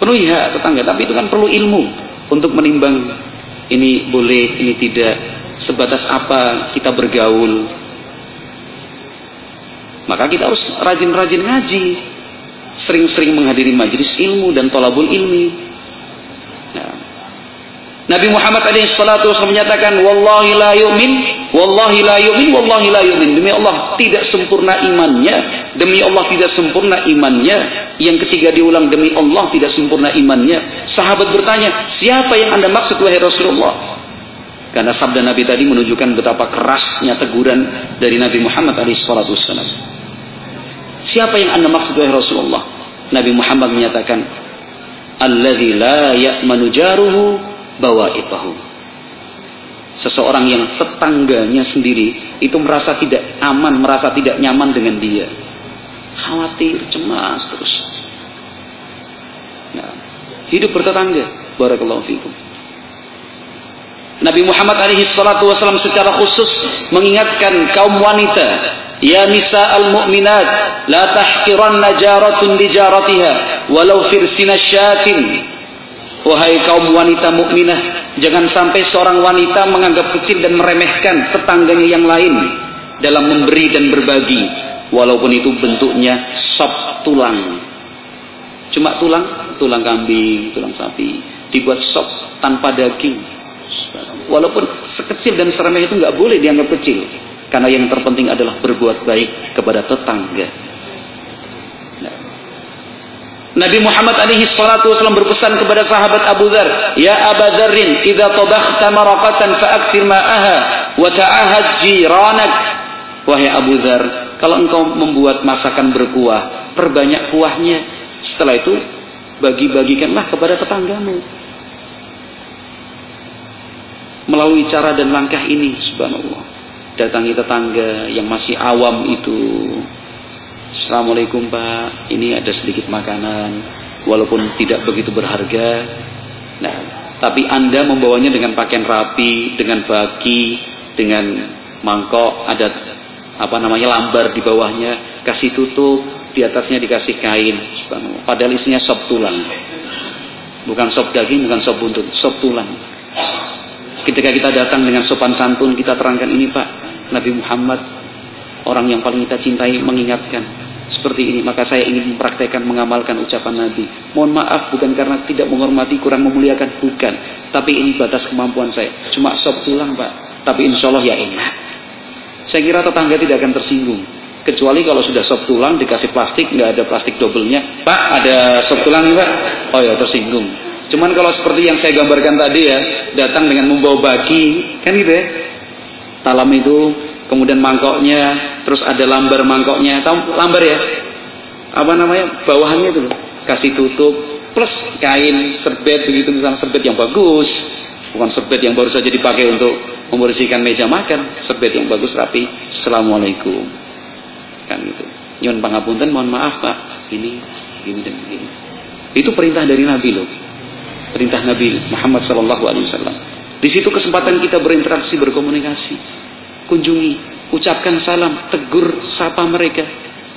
Penuhi hak tetangga, tapi itu kan perlu ilmu untuk menimbang ini boleh, ini tidak, sebatas apa kita bergaul. Maka kita harus rajin-rajin ngaji, sering-sering menghadiri majelis ilmu dan thalabul ilmi. Nah, Nabi Muhammad SAW menyatakan, wallahi la yu'min, wallahi la yu'min, wallahi la yu'min. Demi Allah tidak sempurna imannya, demi Allah tidak sempurna imannya. Yang ketiga diulang, demi Allah tidak sempurna imannya. Sahabat bertanya, siapa yang Anda maksud wahai Rasulullah? Karena sabda Nabi tadi menunjukkan betapa kerasnya teguran dari Nabi Muhammad SAW. Siapa yang Anda maksud wahai Rasulullah? Nabi Muhammad menyatakan, alladzi la ya'manu jaruhu bawa'iqahu. Seseorang yang tetangganya sendiri itu merasa tidak aman, merasa tidak nyaman dengan dia. Khawatir, cemas terus. Nah, hidup bertetangga. Barakallahu fikum. Nabi Muhammad SAW secara khusus mengingatkan kaum wanita, ya nisa'al mu'minat, la tahqiranna jaratun li jaratiha walau firsina syatin. Wahai kaum wanita mukminah, jangan sampai seorang wanita menganggap kecil dan meremehkan tetangganya yang lain dalam memberi dan berbagi, walaupun itu bentuknya sop tulang. Cuma tulang kambing, tulang sapi, dibuat sop tanpa daging. Walaupun sekecil dan seremeh itu nggak boleh dianggap kecil, karena yang terpenting adalah berbuat baik kepada tetangga. Nabi Muhammad SAW berpesan kepada sahabat Abu Dzar, ya Abu Dzarrin, idza tabakhta maraqatan fa'akthir ma'aha wa ta'ahad jiranak. Wahai Abu Dzar, kalau engkau membuat masakan berkuah, perbanyak kuahnya. Setelah itu bagi-bagikanlah kepada tetanggamu. Melalui cara dan langkah ini, subhanallah, datangi tetangga yang masih awam itu. Assalamualaikum Pak, ini ada sedikit makanan, walaupun tidak begitu berharga. Nah, tapi Anda membawanya dengan pakaian rapi, dengan baki, dengan mangkok, ada lambar di bawahnya, kasih tutup, di atasnya dikasih kain. Padahal isinya sop tulang, bukan sop daging, bukan sop buntut, sop tulang. Ketika kita datang dengan sopan santun, kita terangkan, ini Pak, Nabi Muhammad, orang yang paling kita cintai, mengingatkan seperti ini, maka saya ingin mempraktekkan, mengamalkan ucapan Nabi. Mohon maaf, bukan karena tidak menghormati, kurang memuliakan, bukan. Tapi ini batas kemampuan saya. Cuma sop tulang Pak, tapi insya Allah ya enak. Saya kira tetangga tidak akan tersinggung. Kecuali kalau sudah sop tulang dikasih plastik, nggak ada plastik dobelnya. Pak, ada sop tulang Pak? Oh ya, tersinggung. Cuman kalau seperti yang saya gambarkan tadi ya, datang dengan membawa baki, kan gitu ya. Talam itu, kemudian mangkoknya, terus ada lambar mangkoknya, tahu lambar ya? Bawahannya itu loh, kasih tutup, plus kain serbet begitu, misalnya serbet yang bagus, bukan serbet yang baru saja dipakai untuk membersihkan meja makan, serbet yang bagus rapi. Assalamualaikum, kan gitu. Nyuwun pangapunten, mohon maaf Pak, ini dan begini. Itu perintah dari Nabi loh, perintah Nabi Muhammad SAW. Di situ kesempatan kita berinteraksi, berkomunikasi, kunjungi, ucapkan salam, tegur, sapa mereka.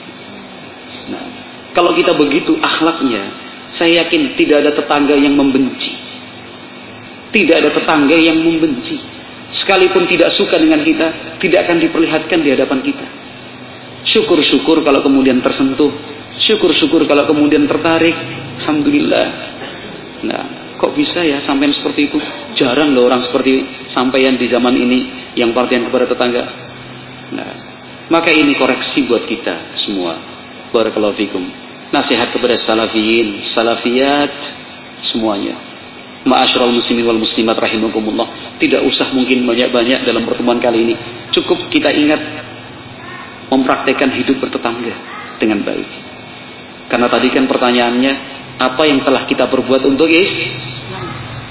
Nah, kalau kita begitu akhlaknya, saya yakin tidak ada tetangga yang membenci. Tidak ada tetangga yang membenci. Sekalipun tidak suka dengan kita, tidak akan diperlihatkan di hadapan kita. Syukur-syukur kalau kemudian tersentuh. Syukur-syukur kalau kemudian tertarik. Alhamdulillah. Nah, kok bisa ya sampean seperti itu? Jarang loh orang seperti sampean di zaman ini yang perhatian kepada tetangga. Nah, maka ini koreksi buat kita semua. Barakallahu fikum. Nasihat kepada salafiyin, salafiyat semuanya. Ma'asyiral muslimin wal muslimat rahimakumullah. Tidak usah mungkin banyak-banyak dalam pertemuan kali ini. Cukup kita ingat mempraktekkan hidup bertetangga dengan baik. Karena tadi kan pertanyaannya, apa yang telah kita perbuat untuk Islam?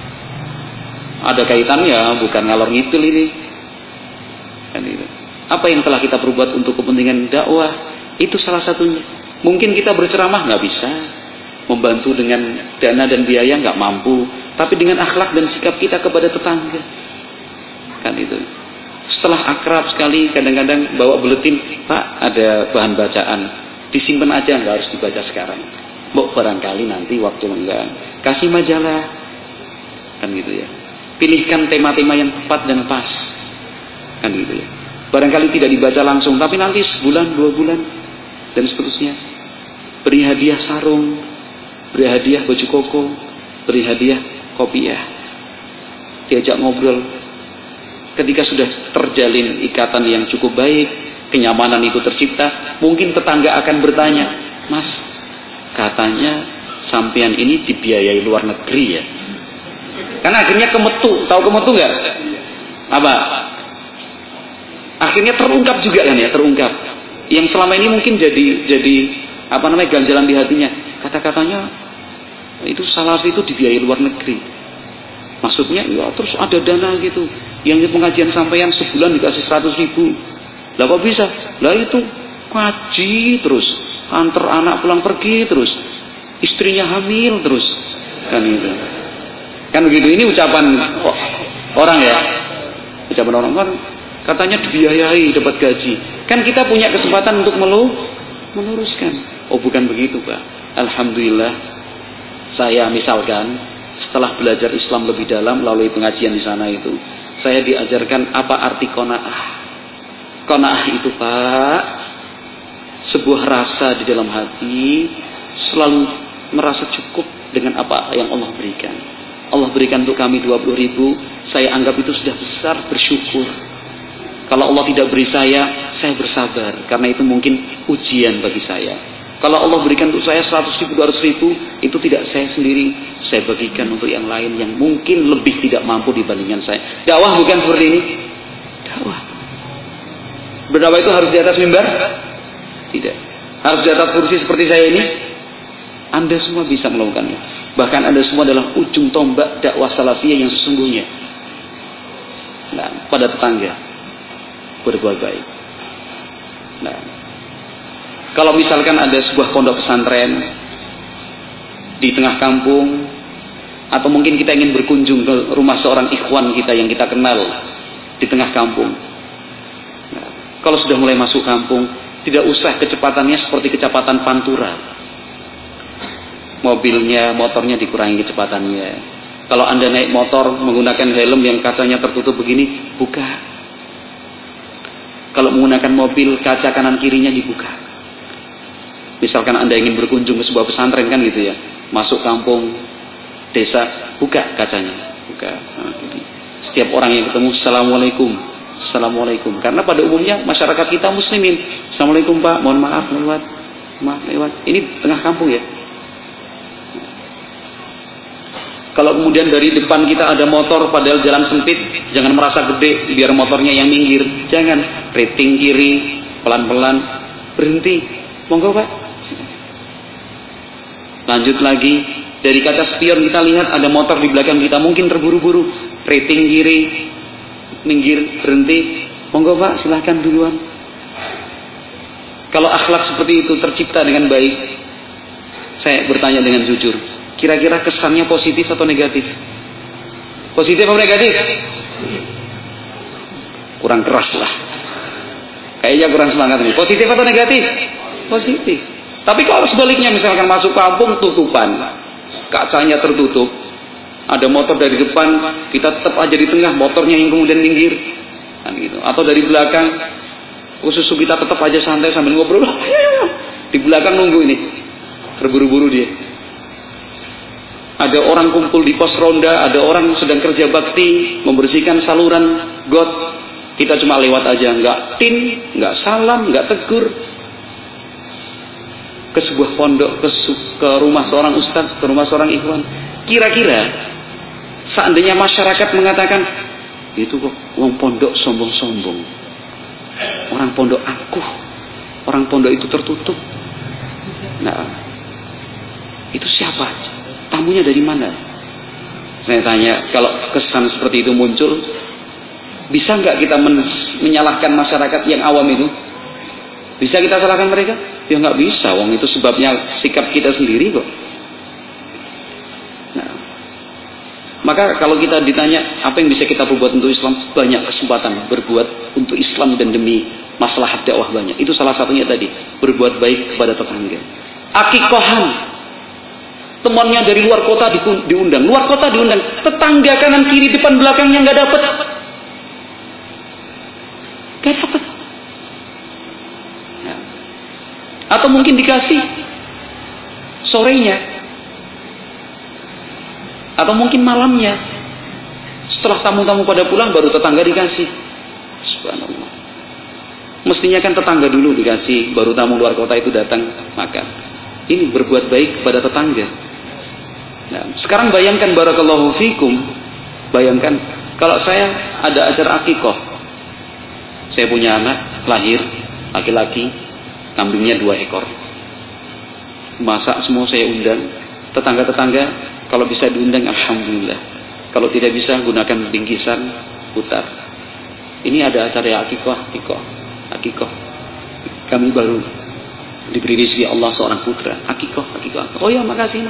Ada kaitannya, bukan ngalor ngidul ini. Kan itu. Apa yang telah kita perbuat untuk kepentingan dakwah? Itu salah satunya. Mungkin kita berceramah nggak bisa, membantu dengan dana dan biaya nggak mampu, tapi dengan akhlak dan sikap kita kepada tetangga, kan itu. Setelah akrab sekali, kadang-kadang bawa buletin, Pak ada bahan bacaan, disimpan aja, nggak harus dibaca sekarang. Mbok barangkali nanti waktu lenggang kasih majalah, kan gitu ya. Pilihkan tema-tema yang tepat dan pas, kan gitu ya. Barangkali tidak dibaca langsung, tapi nanti sebulan, 2 bulan, dan seterusnya. Beri hadiah sarung, beri hadiah baju koko, beri hadiah kopiah. Diajak ngobrol. Ketika sudah terjalin ikatan yang cukup baik, kenyamanan itu tercipta, mungkin tetangga akan bertanya, Mas, katanya sampean ini dibiayai luar negeri ya? Karena akhirnya kemetu, tahu kemetu nggak? Apa? Akhirnya terungkap juga kan ya, terungkap. Yang selama ini mungkin jadi ganjalan di hatinya. Kata-katanya itu salafi itu dibiayai luar negeri. Maksudnya ya terus ada dana gitu. Yang pengajian sampean sebulan dikasih 100.000. Lah kok bisa? Lah itu ngaji terus, antar anak pulang pergi terus, istrinya hamil terus, kan gitu. Kan begitu. Ini ucapan orang ya. Ucapan orang kan katanya dibiayai dapat gaji. Kan kita punya kesempatan untuk meluruskan. Oh bukan begitu Pak. Alhamdulillah saya misalkan setelah belajar Islam lebih dalam melalui pengajian di sana itu, saya diajarkan apa arti qanaah. Qanaah itu Pak, sebuah rasa di dalam hati selalu merasa cukup dengan apa yang Allah berikan. Allah berikan untuk kami 20.000, saya anggap itu sudah besar, bersyukur. Kalau Allah tidak beri saya bersabar, karena itu mungkin ujian bagi saya. Kalau Allah berikan untuk saya 100.000, 200.000, itu tidak saya sendiri, saya bagikan untuk yang lain yang mungkin lebih tidak mampu dibandingkan saya. Dakwah bukan seperti ini. Dakwah. Berdakwah itu harus di atas mimbar? Tidak. Harus di atas kursi seperti saya ini? Anda semua bisa melakukannya. Bahkan Anda semua adalah ujung tombak dakwah salafiyah yang sesungguhnya. Nah, pada tetangga berbuat baik. Nah, kalau misalkan ada sebuah pondok pesantren di tengah kampung, atau mungkin kita ingin berkunjung ke rumah seorang ikhwan kita yang kita kenal di tengah kampung. Nah, kalau sudah mulai masuk kampung, tidak usah kecepatannya seperti kecepatan pantura. Mobilnya, motornya dikurangi kecepatannya. Kalau Anda naik motor menggunakan helm yang kacanya tertutup begini, buka. Kalau menggunakan mobil, kaca kanan kirinya dibuka. Misalkan Anda ingin berkunjung ke sebuah pesantren kan gitu ya, masuk kampung, desa, buka kacanya, buka. Nah, gitu. Setiap orang yang ketemu, assalamualaikum, assalamualaikum. Karena pada umumnya masyarakat kita muslimin, assalamualaikum Pak, mohon maaf lewat. Ini tengah kampung ya. Kalau kemudian dari depan kita ada motor padahal jalan sempit, jangan merasa gede biar motornya yang minggir. Jangan, rating kiri, pelan-pelan, berhenti. Monggo Pak. Lanjut lagi, dari kaca spion kita lihat ada motor di belakang kita, mungkin terburu-buru. Rating kiri, minggir, berhenti. Monggo Pak, silahkan duluan. Kalau akhlak seperti itu tercipta dengan baik, saya bertanya dengan jujur, kira-kira kesannya positif atau negatif? Positif atau negatif? Kurang keras lah. Kayaknya kurang semangat nih. Positif atau negatif? Positif. Tapi kalau sebaliknya misalkan masuk kampung tutupan, kacanya tertutup, ada motor dari depan, kita tetap aja di tengah, motornya yang kemudian minggir, kan gitu. Atau dari belakang, khusus kita tetap aja santai sambil ngobrol. Di belakang nunggu ini, terburu-buru dia. Ada orang kumpul di pos ronda, ada orang sedang kerja bakti, membersihkan saluran got. Kita cuma lewat aja, nggak tin, nggak salam, nggak tegur. Ke sebuah pondok, ke rumah seorang ustaz, ke rumah seorang ikhwan. Kira-kira, seandainya masyarakat mengatakan, itu kok orang pondok sombong-sombong. Orang pondok angkuh. Orang pondok itu tertutup. Nah, itu siapa? Tamunya dari mana? Saya tanya, kalau kesan seperti itu muncul, bisa nggak kita menyalahkan masyarakat yang awam itu? Bisa kita salahkan mereka? Ya nggak bisa, wong itu sebabnya sikap kita sendiri kok. Nah, maka kalau kita ditanya apa yang bisa kita berbuat untuk Islam, banyak kesempatan berbuat untuk Islam dan demi maslahat dakwah banyak. Itu salah satunya tadi, berbuat baik kepada tetangga. Akikohan, temannya dari luar kota diundang, luar kota diundang, tetangga kanan kiri depan belakangnya nggak dapat. Nah. Atau mungkin dikasih sorenya, atau mungkin malamnya. Setelah tamu-tamu pada pulang baru tetangga dikasih. Subhanallah. Mestinya kan tetangga dulu dikasih, baru tamu luar kota itu datang makan. Ini berbuat baik kepada tetangga. Nah, sekarang bayangkan barakallahu fikum, bayangkan kalau saya ada acara akikah, saya punya anak lahir laki-laki, kambingnya 2 ekor, masak semua saya undang, tetangga-tetangga kalau bisa diundang alhamdulillah, kalau tidak bisa gunakan bingkisan putar. Ini ada acara akikah, kami baru diberi rezeki Allah seorang putra, akikah. Oh ya, makasih.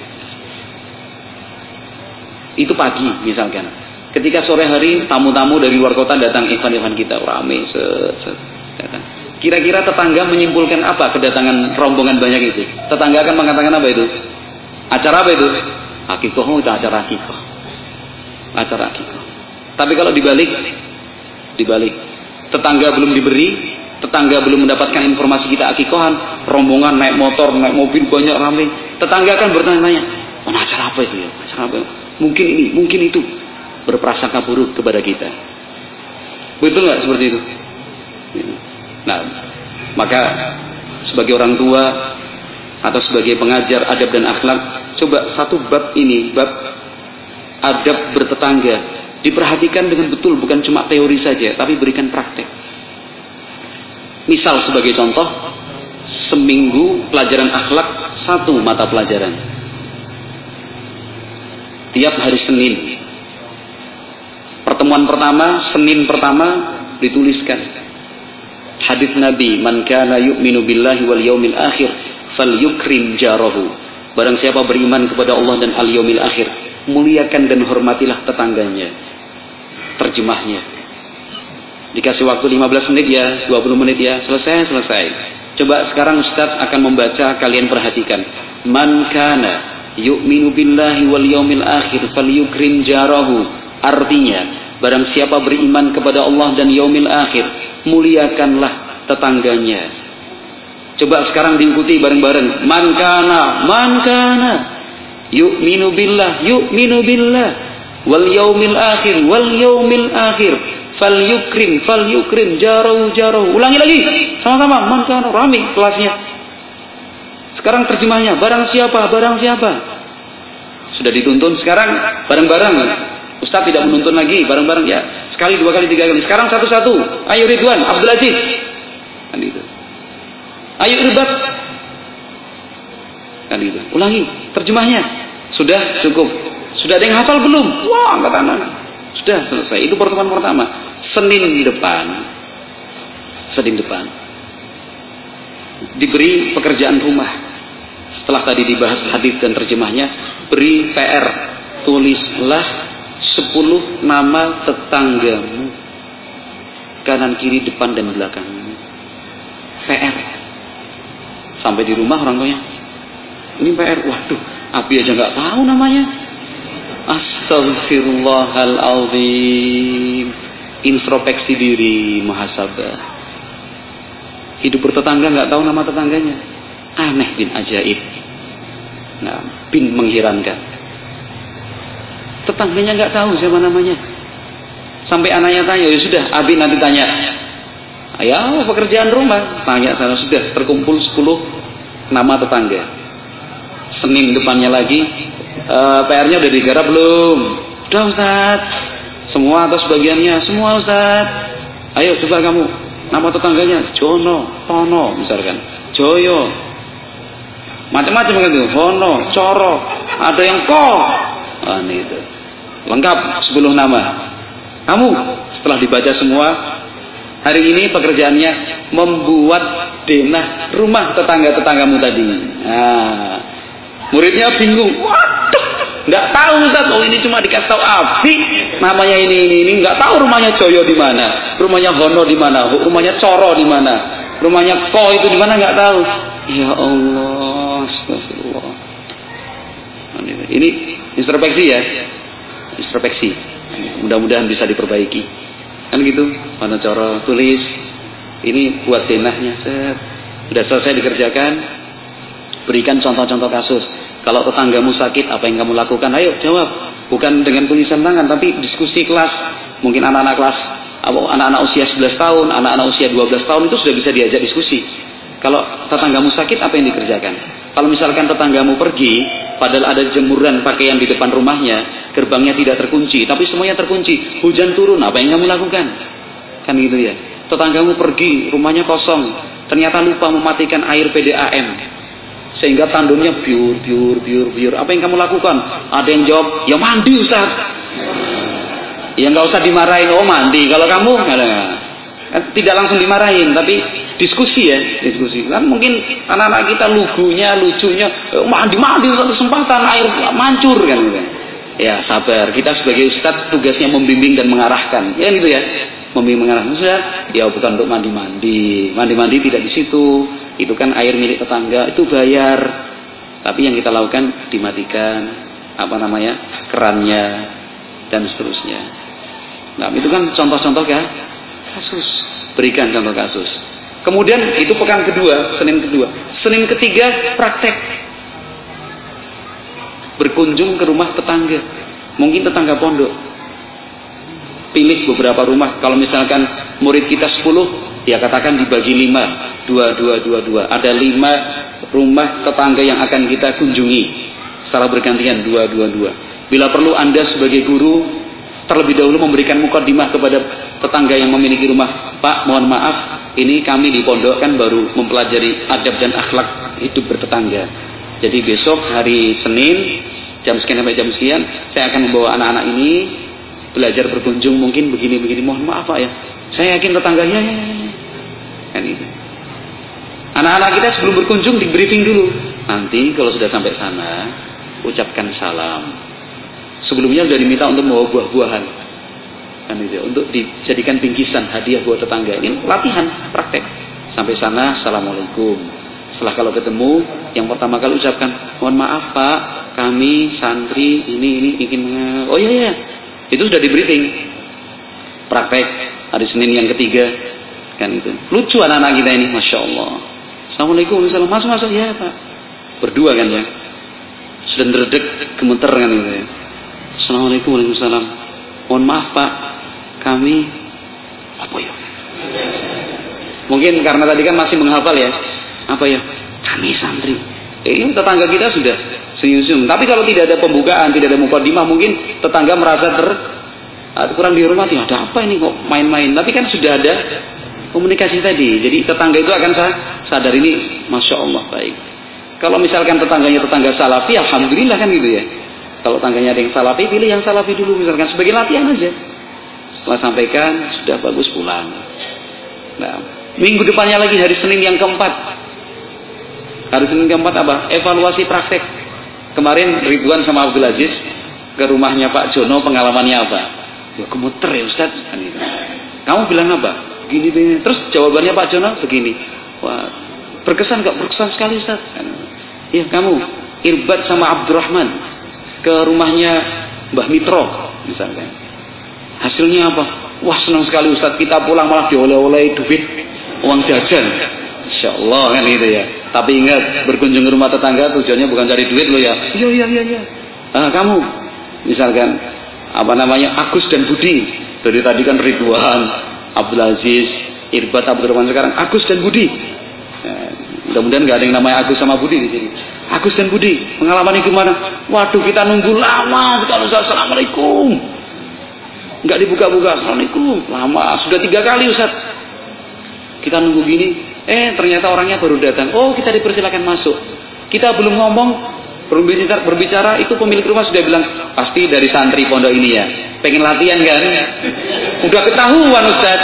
Itu pagi misalkan. Ketika sore hari tamu-tamu dari luar kota datang, event kita rame, datang. Kira-kira tetangga menyimpulkan apa kedatangan rombongan banyak itu? Tetangga akan mengatakan apa itu? Acara apa itu? Akikah, itu acara akikah. Acara akikah. Tapi kalau dibalik, tetangga belum diberi, tetangga belum mendapatkan informasi kita akikahan, rombongan naik motor, naik mobil banyak rame. Tetangga akan bertanya-tanya, mana acara apa itu ya? Acara apa? Mungkin ini, mungkin itu. Berprasangka buruk kepada kita. Betul nggak seperti itu? Nah, maka sebagai orang tua atau sebagai pengajar adab dan akhlak, coba satu bab ini, bab adab bertetangga, diperhatikan dengan betul, bukan cuma teori saja, tapi berikan praktek. Misal sebagai contoh, seminggu pelajaran akhlak 1 mata pelajaran. Tiap hari Senin. Pertemuan pertama, Senin pertama dituliskan hadis Nabi, man kana yu'minu billahi wal yaumil akhir falyukrim jarahu. Barang siapa beriman kepada Allah dan al yaumil akhir, muliakan dan hormatilah tetangganya. Terjemahnya. Dikasih waktu 15 menit ya, 20 menit ya, selesai. Coba sekarang Ustaz akan membaca, kalian perhatikan. Man kana yu'minu billahi wal yaumil akhir falyukrim jarahu. Artinya, barang siapa beriman kepada Allah dan yaumil akhir, muliakanlah tetangganya. Coba sekarang diikuti bareng-bareng. Man kana yu'minu billah wal yaumil akhir falyukrim jarahu. Ulangi lagi sama-sama, man kana, rame kelasnya. Sekarang terjemahnya, barang siapa. Sudah dituntun, sekarang bareng-bareng. Ustaz tidak menuntun lagi, bareng-bareng ya. Sekali, 2 kali, 3 kali. Sekarang satu-satu. Ayo Ridwan, Abdul Aziz. Kan itu. Ayo Irbat. Kan itu. Ulangi terjemahnya. Sudah cukup. Sudah ada yang hafal belum? Wah, angkat tangan. Sudah selesai. Itu pertemuan pertama. Senin depan diberi pekerjaan rumah. Setelah tadi dibahas hadis dan terjemahnya, beri PR. Tulislah 10 nama tetanggamu, kanan kiri depan dan belakangmu. PR. Sampai di rumah orang tuanya, ini PR. Waduh, Abi aja nggak tahu namanya. Astaghfirullahaladzim. Introspeksi diri, muhasabah. Hidup bertetangga nggak tahu nama tetangganya. Aneh bin ajaib. Nah, bin mengherankan. Tetangganya nggak tahu siapa namanya. Sampai anaknya tanya, ya sudah, Abi nanti tanya. Ayo pekerjaan rumah, tanya sana. Sudah terkumpul 10 nama tetangga. Senin depannya lagi, PR-nya udah digarap belum? Udah Ustaz. Semua atau sebagiannya? Semua Ustaz. Ayo coba kamu, nama tetangganya Jono, Tono misalkan, Joyo, macam-macam gitu, Hono, Coro, ada yang Ko. Itu lengkap 10 nama. Kamu setelah dibaca semua, hari ini pekerjaannya membuat denah rumah tetangga-tetanggamu tadi. Nah, muridnya bingung. Waduh, nggak tahu Ustaz. Oh, ini cuma dikasih tahu Abi. Namanya ini nggak tahu rumahnya Joyo di mana, rumahnya Hono di mana, rumahnya Coro di mana, rumahnya Ko itu di mana nggak tahu. Ya Allah, astagfirullah. Ini introspeksi ya, introspeksi. Mudah-mudahan bisa diperbaiki. Kan gitu. Mana cara tulis. Ini buat denahnya. Sudah selesai dikerjakan. Berikan contoh-contoh kasus. Kalau tetanggamu sakit, apa yang kamu lakukan? Ayo jawab. Bukan dengan tulisan tangan, tapi diskusi kelas. Mungkin anak-anak usia 11 tahun, anak-anak usia 12 tahun itu sudah bisa diajak diskusi. Kalau tetanggamu sakit, apa yang dikerjakan? Kalau misalkan tetanggamu pergi, padahal ada jemuran pakaian di depan rumahnya, gerbangnya tidak terkunci, tapi semuanya terkunci. Hujan turun, apa yang kamu lakukan? Kan gitu ya. Tetanggamu pergi, rumahnya kosong, ternyata lupa mematikan air PDAM. Sehingga tandurnya biur. Apa yang kamu lakukan? Ada yang jawab, ya mandi Ustaz. Ya nggak usah dimarahin, oh mandi. Kalau kamu tidak langsung dimarahin, tapi diskusi ya, diskusi. Kan mungkin anak-anak kita lucunya, mandi satu kesempatan air mancur kan gitu. Ya sabar, kita sebagai ustadz tugasnya membimbing dan mengarahkan. Ya gitu ya, membimbing mengarahkan. Ustaz, ya bukan untuk mandi tidak di situ. Itu kan air milik tetangga, itu bayar. Tapi yang kita lakukan dimatikan kerannya dan seterusnya. Nah, itu kan contoh-contoh ya kasus. Berikan contoh kasus. Kemudian itu pekan kedua, Senin kedua. Senin ketiga praktek. Berkunjung ke rumah tetangga. Mungkin tetangga pondok. Pilih beberapa rumah. Kalau misalkan murid kita 10, ya katakan dibagi 5. 2. Ada 5 rumah tetangga yang akan kita kunjungi. Secara bergantian 2. Bila perlu Anda sebagai guru terlebih dahulu memberikan mukadimah kepada tetangga yang memiliki rumah. Pak, mohon maaf, ini kami di pondok kan baru mempelajari adab dan akhlak hidup bertetangga. Jadi besok hari Senin jam sekian sampai jam sekian saya akan membawa anak-anak ini belajar berkunjung mungkin begini. Mohon maaf Pak ya. Saya yakin tetangganya kan itu. Anak-anak kita sebelum berkunjung di briefing dulu. Nanti kalau sudah sampai sana ucapkan salam. Sebelumnya sudah diminta untuk membawa buah-buahan. Kan itu, untuk dijadikan bingkisan hadiah buat tetangga. Ini latihan, praktek. Sampai sana, assalamualaikum. Setelah kalau ketemu, yang pertama kali ucapkan, mohon maaf Pak, kami santri ini ingin. Oh iya, itu sudah di briefing. Praktek hari Senin yang ketiga, kan itu. Lucu anak-anak kita ini, masya Allah. Assalamualaikum, masuk ya Pak. Berdua kan ya. Sudah ngeredek, gemeter kan gitu ya. Assalamualaikum warahmatullahi wabarakatuh. Mohon maaf Pak, kami apa ya? Mungkin karena tadi kan masih menghafal ya. Apa ya? Kami santri. Ini tetangga kita sudah senyum-senyum. Tapi kalau tidak ada pembukaan, tidak ada mukadimah, mungkin tetangga merasa kurang dihormati. Ada apa ini kok main-main? Tapi kan sudah ada komunikasi tadi. Jadi tetangga itu akan sadar ini, masya Allah baik. Kalau misalkan tetangganya tetangga salafi, alhamdulillah kan gitu ya. Kalau tangganya ada yang salafi, pilih yang salafi dulu misalkan sebagai latihan aja. Setelah sampaikan, sudah bagus pulang. Nah, minggu depannya lagi hari Senin yang keempat. Hari Senin keempat apa? Evaluasi praktek. Kemarin Ridwan sama Abdul Aziz ke rumahnya Pak Jono, pengalamannya apa? Ya gemeter ya Ustaz. Kamu bilang apa? Begini. Terus jawabannya Pak Jono begini. Wah, berkesan gak? Berkesan sekali Ustaz. Ya kamu, Irbad sama Abdurrahman ke rumahnya Mbah Mitro misalnya. Hasilnya apa? Wah senang sekali Ustaz, kita pulang malah dioleh-oleh duit uang jajan. Insyaallah kan gitu ya. Tapi ingat, berkunjung ke rumah tetangga tujuannya bukan cari duit lo ya. Iya. Kamu misalkan Agus dan Budi. Dari tadi kan Ridwan, Abdul Aziz, Irbad, Abdurrahman, sekarang Agus dan Budi. Mudah-mudahan nggak ada yang namanya Agus sama Budi di sini. Agus dan Budi, pengalamannya gimana? Waduh, kita nunggu lama. Kita assalamualaikum. Nggak dibuka-buka. Assalamualaikum. Lama. Sudah 3 kali Ustaz. Kita nunggu gini. Ternyata orangnya baru datang. Oh, kita dipersilakan masuk. Kita belum ngomong, berbicara. Itu pemilik rumah sudah bilang, pasti dari santri pondok ini ya. Pengen latihan kan? Udah ketahuan Ustaz.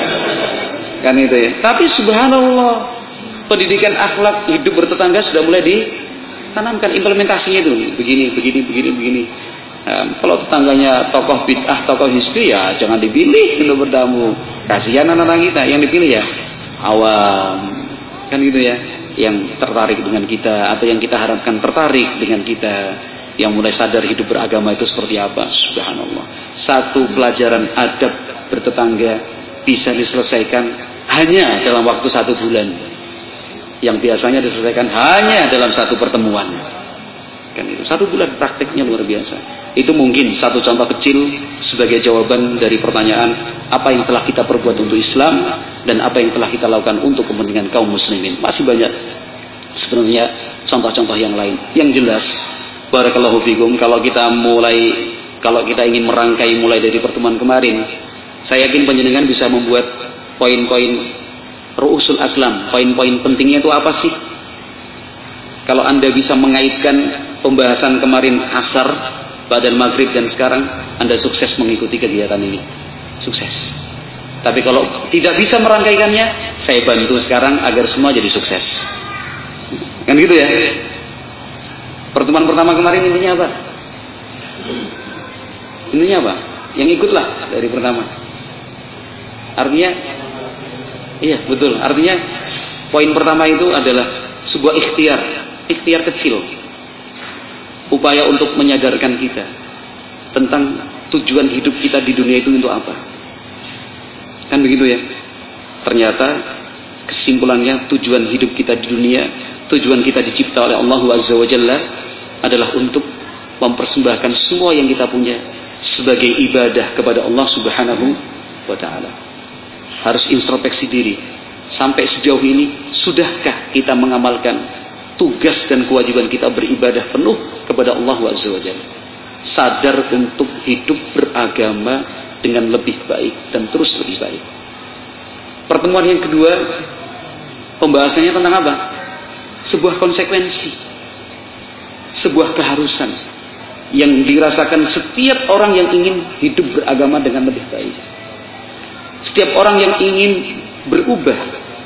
Kan itu ya. Tapi subhanallah, pendidikan akhlak hidup bertetangga sudah mulai ditanamkan, implementasinya itu begini. Kalau tetangganya tokoh bid'ah, tokoh hizbi ya jangan dipilih untuk bertamu. Kasihan anak-anak kita yang dipilih ya awam, kan gitu ya, yang tertarik dengan kita atau yang kita harapkan tertarik dengan kita. yang mulai sadar hidup beragama itu seperti apa. Subhanallah. Satu pelajaran adab bertetangga bisa diselesaikan hanya dalam waktu 1 bulan. Yang biasanya diselesaikan hanya dalam 1 pertemuan. Kan itu 1 bulan prakteknya luar biasa. Itu mungkin satu contoh kecil sebagai jawaban dari pertanyaan apa yang telah kita perbuat untuk Islam dan apa yang telah kita lakukan untuk kepentingan kaum muslimin. Masih banyak sebenarnya contoh-contoh yang lain. Yang jelas, barakallahu fikum, kalau kita ingin merangkai mulai dari pertemuan kemarin, saya yakin panjenengan bisa membuat poin-poin ru'usul aqlam, poin-poin pentingnya itu apa sih? Kalau Anda bisa mengaitkan pembahasan kemarin asar, badal maghrib dan sekarang, Anda sukses mengikuti kegiatan ini. Sukses. Tapi kalau tidak bisa merangkaikannya, saya bantu sekarang agar semua jadi sukses. Kan gitu ya? Pertemuan pertama kemarin intinya apa? Intinya apa? Yang ikutlah dari pertama. Artinya, iya betul. Artinya poin pertama itu adalah sebuah ikhtiar kecil, upaya untuk menyadarkan kita tentang tujuan hidup kita di dunia itu untuk apa. Kan begitu ya? Ternyata kesimpulannya tujuan hidup kita di dunia, tujuan kita dicipta oleh Allah Azza wa Jalla adalah untuk mempersembahkan semua yang kita punya sebagai ibadah kepada Allah Subhanahu wa Ta'ala. Harus introspeksi diri. Sampai sejauh ini, sudahkah kita mengamalkan tugas dan kewajiban kita beribadah penuh kepada Allah Azza wa Jalla? Sadar untuk hidup beragama dengan lebih baik dan terus lebih baik. Pertemuan yang kedua, pembahasannya tentang apa? Sebuah konsekuensi, sebuah keharusan yang dirasakan setiap orang yang ingin hidup beragama dengan lebih baik. Setiap orang yang ingin berubah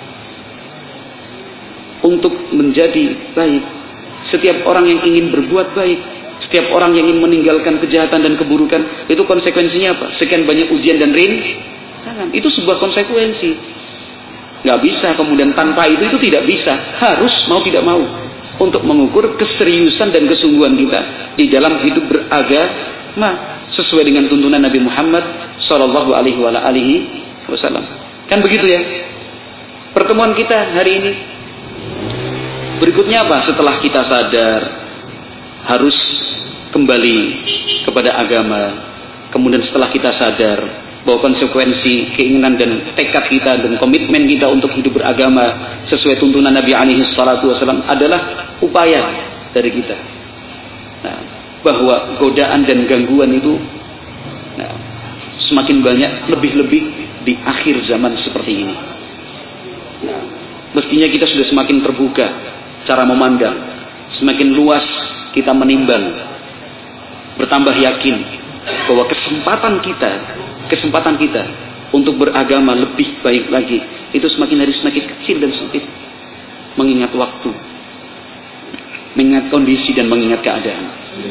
untuk menjadi baik, setiap orang yang ingin berbuat baik, setiap orang yang ingin meninggalkan kejahatan dan keburukan, itu konsekuensinya apa? Sekian banyak ujian dan rintangan. Itu sebuah konsekuensi. Nggak bisa kemudian tanpa itu tidak bisa. Harus mau tidak mau untuk mengukur keseriusan dan kesungguhan kita di dalam hidup beragama sesuai dengan tuntunan Nabi Muhammad Sallallahu Alaihi Wasallam. Kan begitu ya? Pertemuan kita hari ini berikutnya apa? Setelah kita sadar harus kembali kepada agama, kemudian setelah kita sadar bahwa konsekuensi keinginan dan tekad kita dan komitmen kita untuk hidup beragama sesuai tuntunan Nabi alaihi salatu wasallam adalah upaya dari kita. Nah, bahwa godaan dan gangguan itu semakin banyak, lebih-lebih di akhir zaman seperti ini. Nah, mestinya kita sudah semakin terbuka cara memandang, semakin luas kita menimbang, bertambah yakin bahwa kesempatan kita untuk beragama lebih baik lagi itu semakin hari semakin kecil dan sempit, mengingat waktu, mengingat kondisi dan mengingat keadaan.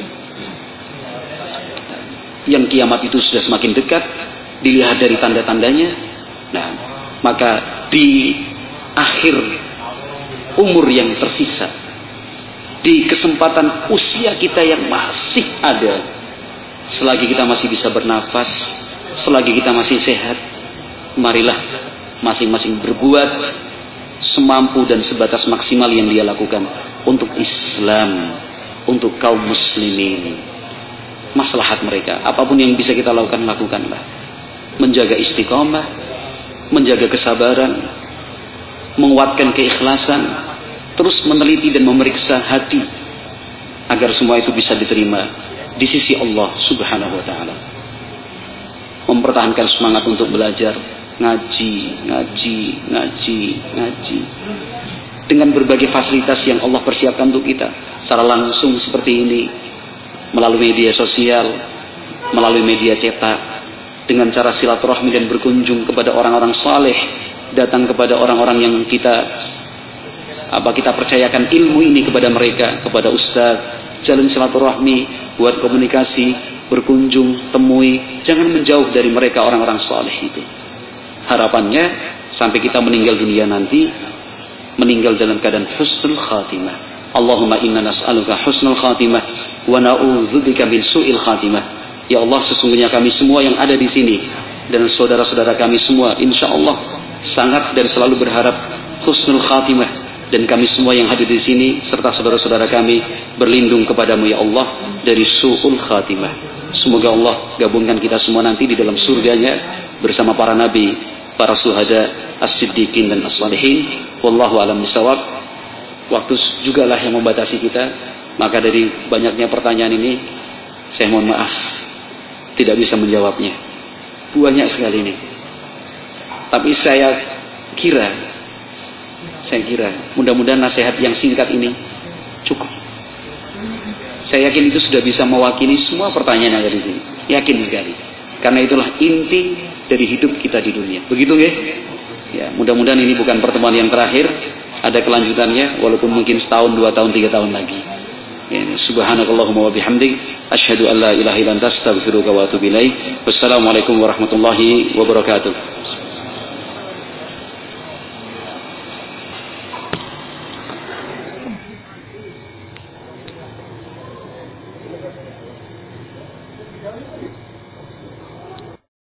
Yang kiamat itu sudah semakin dekat, dilihat dari tanda-tandanya. Nah, maka di akhir umur yang tersisa, di kesempatan usia kita yang masih ada, selagi kita masih bisa bernafas, selagi kita masih sehat, marilah masing-masing berbuat semampu dan sebatas maksimal yang dia lakukan untuk Islam, untuk kaum muslimin. Maslahat mereka, apapun yang bisa kita lakukan, lakukanlah. Menjaga istiqomah, menjaga kesabaran, menguatkan keikhlasan, terus meneliti dan memeriksa hati agar semua itu bisa diterima di sisi Allah Subhanahu wa Ta'ala. Mempertahankan semangat untuk belajar, ngaji dengan berbagai fasilitas yang Allah persiapkan untuk kita secara langsung seperti ini, melalui media sosial, melalui media cetak, dengan cara silaturahmi dan berkunjung kepada orang-orang saleh, datang kepada orang-orang yang kita percayakan ilmu ini kepada mereka, kepada ustaz, jalin silaturahmi, buat komunikasi, berkunjung, temui, jangan menjauh dari mereka orang-orang saleh itu. Harapannya sampai kita meninggal dunia nanti, meninggal dalam keadaan husnul khatimah. Allahumma inna nas'aluka husnul khatimah wa na'udzubika min su'il khatimah. Ya Allah, sesungguhnya kami semua yang ada di sini dan saudara-saudara kami semua insyaallah sangat dan selalu berharap husnul khatimah, dan kami semua yang hadir di sini serta saudara-saudara kami berlindung kepadamu ya Allah dari su'ul khatimah. Semoga Allah gabungkan kita semua nanti di dalam surganya bersama para nabi, para syuhada, as-siddiqin dan as-salihin. Wallahu a'lam bishawab. Waktu juga lah yang membatasi kita, maka dari banyaknya pertanyaan ini saya mohon maaf tidak bisa menjawabnya. Banyak sekali ini. Tapi saya kira mudah-mudahan nasihat yang singkat ini cukup. Saya yakin itu sudah bisa mewakili semua pertanyaan yang ada di sini. Yakin sekali. Karena itulah inti dari hidup kita di dunia. Begitu ya? Ya, mudah-mudahan ini bukan pertemuan yang terakhir. Ada kelanjutannya, walaupun mungkin setahun, 2 tahun, 3 tahun lagi. Ya, subhanakallahumma wa bihamdik, asyhadu an la ilaha illa anta, astaghfiruka wa atubu ilaik. Wassalamualaikum warahmatullahi wabarakatuh.